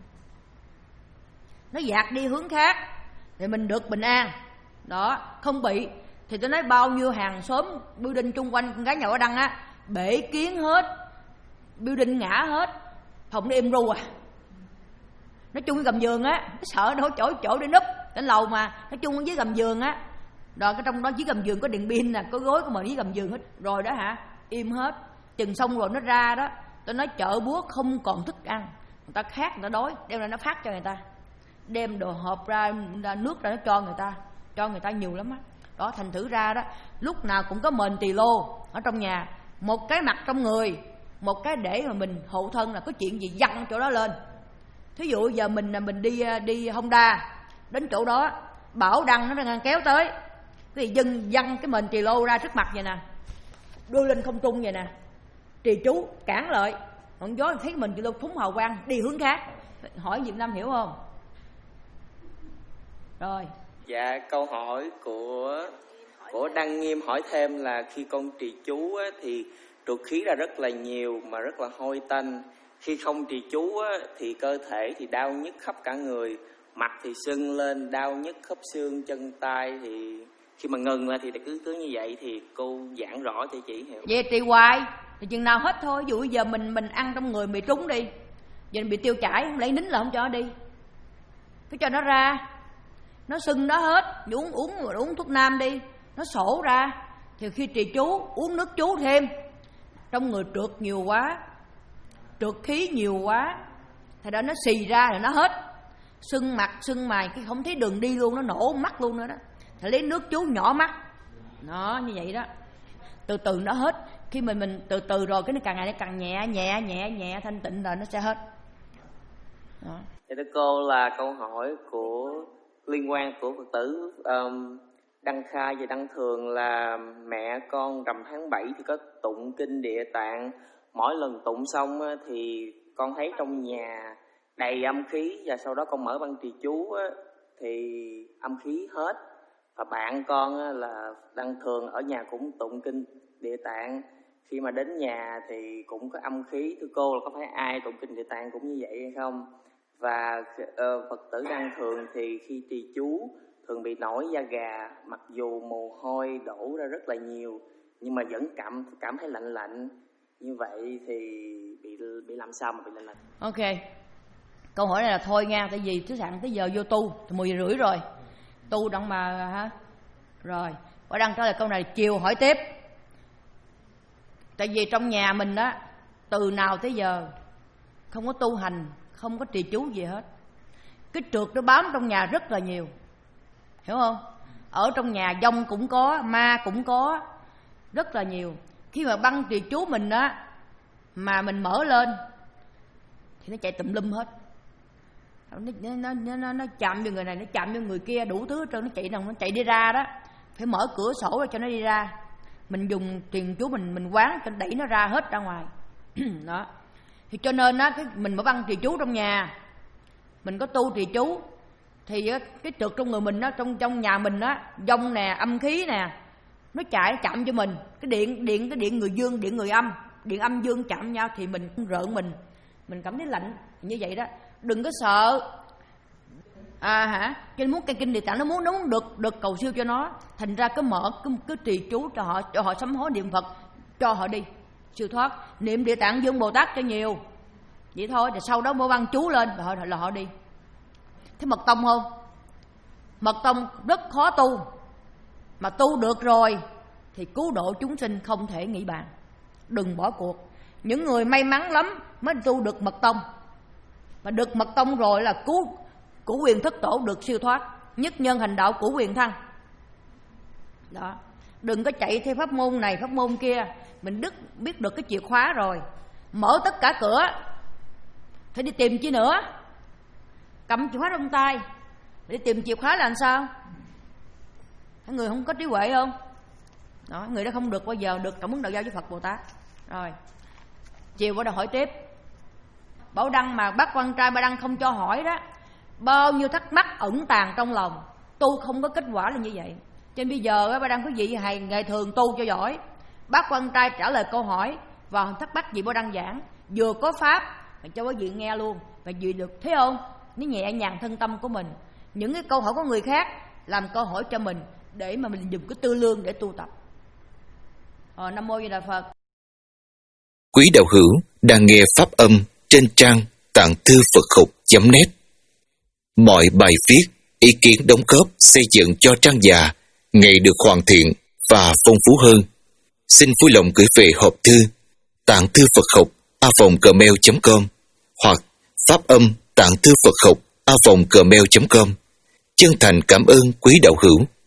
nó dạt đi hướng khác thì mình được bình an. Đó, không bị. Thì tôi nói bao nhiêu hàng xóm building chung quanh con gái nhà Bảo Đăng á, bể kiến hết, building ngã hết, phòng nó im ru à. Nó chung với gầm giường á, nó sợ đâu chỗ chỗ để núp trên lầu mà nó chung với gầm giường á. Rồi cái trong đó dưới gầm giường có điện pin nè, có gối của mình với gầm giường hết. Rồi đó hả, im hết. Chừng xong rồi nó ra đó, tôi nói chợ búa không còn thức ăn, người ta khát, người ta đói, đem ra nó phát cho người ta, đem đồ hộp ra, ra nước ra nó cho người ta, cho người ta nhiều lắm á. Đó, thành thử ra đó, lúc nào cũng có mền tỳ lô ở trong nhà, một cái mặt trong người, một cái để mà mình hộ thân, là có chuyện gì văng chỗ đó lên. Thí dụ giờ mình mình đi đi Honda đến chỗ đó, bão đăng nó đang kéo tới, cái gì dâng văng cái mền tỳ lô ra trước mặt vậy nè, đưa lên không trung vậy nè, trì chú cản lại, còn gió thấy mình tỳ lô phúng hào quang đi hướng khác. Hỏi Việt Nam hiểu không? Rồi. Dạ, câu hỏi của của Đăng Nghiêm hỏi thêm là khi con trì chú á, thì trượt khí ra rất là nhiều mà rất là hôi tanh. Khi không trì chú á, thì cơ thể thì đau nhức khắp cả người, mặt thì sưng lên, đau nhức khớp xương, chân tay. Thì khi mà ngừng lại thì cứ cứ như vậy, thì cô giảng rõ cho chị hiểu. Vậy trì hoài thì chừng nào hết thôi. Ví dụ giờ mình mình ăn trong người bị trúng đi, giờ bị tiêu chảy, không lấy nín là không cho nó đi, cứ cho nó ra, nó sưng nó hết, uống uống uống thuốc nam đi, nó sổ ra. Thì khi trì chú uống nước chú thêm, trong người trượt nhiều quá, trượt khí nhiều quá, thì đó nó xì ra rồi nó hết, sưng mặt sưng mày, cái không thấy đường đi luôn, nó nổ mắt luôn nữa đó. Thì lấy nước chú nhỏ mắt, nó như vậy đó, từ từ nó hết. Khi mình mình từ từ rồi cái nó càng ngày nó càng nhẹ nhẹ nhẹ nhẹ thanh tịnh rồi nó sẽ hết. Đó. Dạ thưa cô, là câu hỏi của liên quan của Phật tử um, Đăng Khai và Đăng Thường là mẹ con rằm tháng bảy thì có tụng kinh Địa Tạng. Mỗi lần tụng xong thì con thấy trong nhà đầy âm khí, và sau đó con mở băng trì chú thì âm khí hết. Và bạn con là Đăng Thường ở nhà cũng tụng kinh Địa Tạng, khi mà đến nhà thì cũng có âm khí. Thưa cô, là có phải ai tụng kinh Địa Tạng cũng như vậy hay không? Và uh, Phật tử Đăng Thường thì khi trì chú thường bị nổi da gà, mặc dù mồ hôi đổ ra rất là nhiều nhưng mà vẫn cảm cảm thấy lạnh lạnh. Như vậy thì bị bị làm sao mà bị lạnh lạnh? Ok, câu hỏi này là thôi nha, tại vì thứ sẵn tới giờ vô tu thì mười giờ rưỡi rồi, tu động mà hả? Rồi, Quả Đăng trả lời câu này chiều hỏi tiếp. Tại vì trong nhà mình á, từ nào tới giờ không có tu hành, không có trì chú gì hết, cái trượt nó bám trong nhà rất là nhiều, hiểu không? Ở trong nhà dông cũng có, ma cũng có, rất là nhiều. Khi mà băng trì chú mình á mà mình mở lên thì nó chạy tùm lum hết, nó nó nó nó, nó chạm vô người này, nó chạm vô người kia, đủ thứ hết trơn, nó chạy đồng nó chạy đi ra đó, phải mở cửa sổ ra cho nó đi ra. Mình dùng tiền chú mình mình quán cho đẩy nó ra hết ra ngoài. Đó. Thì cho nên á, cái mình mở băng trì chú trong nhà, mình có tu trì chú thì á, cái trượt trong người mình á, trong trong nhà mình á, dông nè, âm khí nè, nó chạy chạm cho mình, cái điện điện cái điện người dương, điện người âm, điện âm dương chạm nhau thì mình rợn mình, mình cảm thấy lạnh như vậy đó. Đừng có sợ. À hả? Cho nên muốn cây kinh Địa Tạng, nó muốn nó muốn được được cầu siêu cho nó, thành ra cứ mở cứ, cứ trì chú cho họ, cho họ sám hối niệm Phật, cho họ đi siêu thoát, niệm Địa Tạng Dương Bồ Tát cho nhiều, vậy thôi. Rồi sau đó mới băng chú lên là họ là họ đi. Thế mật tông không? Mật tông rất khó tu, mà tu được rồi thì cứu độ chúng sinh không thể nghĩ bàn. Đừng bỏ cuộc. Những người may mắn lắm mới tu được mật tông, mà được mật tông rồi là cứu cửu quyền thất tổ, được siêu thoát, nhất nhân hành đạo cửu quyền thăng. Đó. Đừng có chạy theo pháp môn này pháp môn kia. Mình đức biết được cái chìa khóa rồi, mở tất cả cửa, phải đi tìm chi nữa. Cầm chìa khóa trong tay để tìm chìa khóa là làm sao? Cái người không có trí huệ không? Đó, người đó không được bao giờ được cảm ứng đạo giao với Phật Bồ Tát. Rồi chiều bắt đầu hỏi tiếp. Bảo Đăng mà bác quan trai Ba Đăng không cho hỏi đó, bao nhiêu thắc mắc ẩn tàng trong lòng, tu không có kết quả là như vậy. Cho nên bây giờ Ba Đăng quý vị hãy ngày thường tu cho giỏi. Bác quan trai trả lời câu hỏi và thắc mắc gì Ba Đăng giảng, vừa có pháp mà cho quý vị nghe luôn, và vị được, thấy không? Nó nhẹ nhàng thân tâm của mình. Những cái câu hỏi của người khác làm câu hỏi cho mình, để mà mình dùng cái tư lương để tu tập. Ờ, Nam Mô Di Đà Phật. Quý đạo hữu đang nghe pháp âm trên trang tạng thư Phật học chấm net. Mọi bài viết, ý kiến đóng góp xây dựng cho trang già ngày được hoàn thiện và phong phú hơn. Xin vui lòng gửi về hộp thư tạng thư Phật học a vòng gmail chấm com hoặc Pháp âm tạng thư Phật học a vòng gmail chấm com. Chân thành cảm ơn quý đạo hữu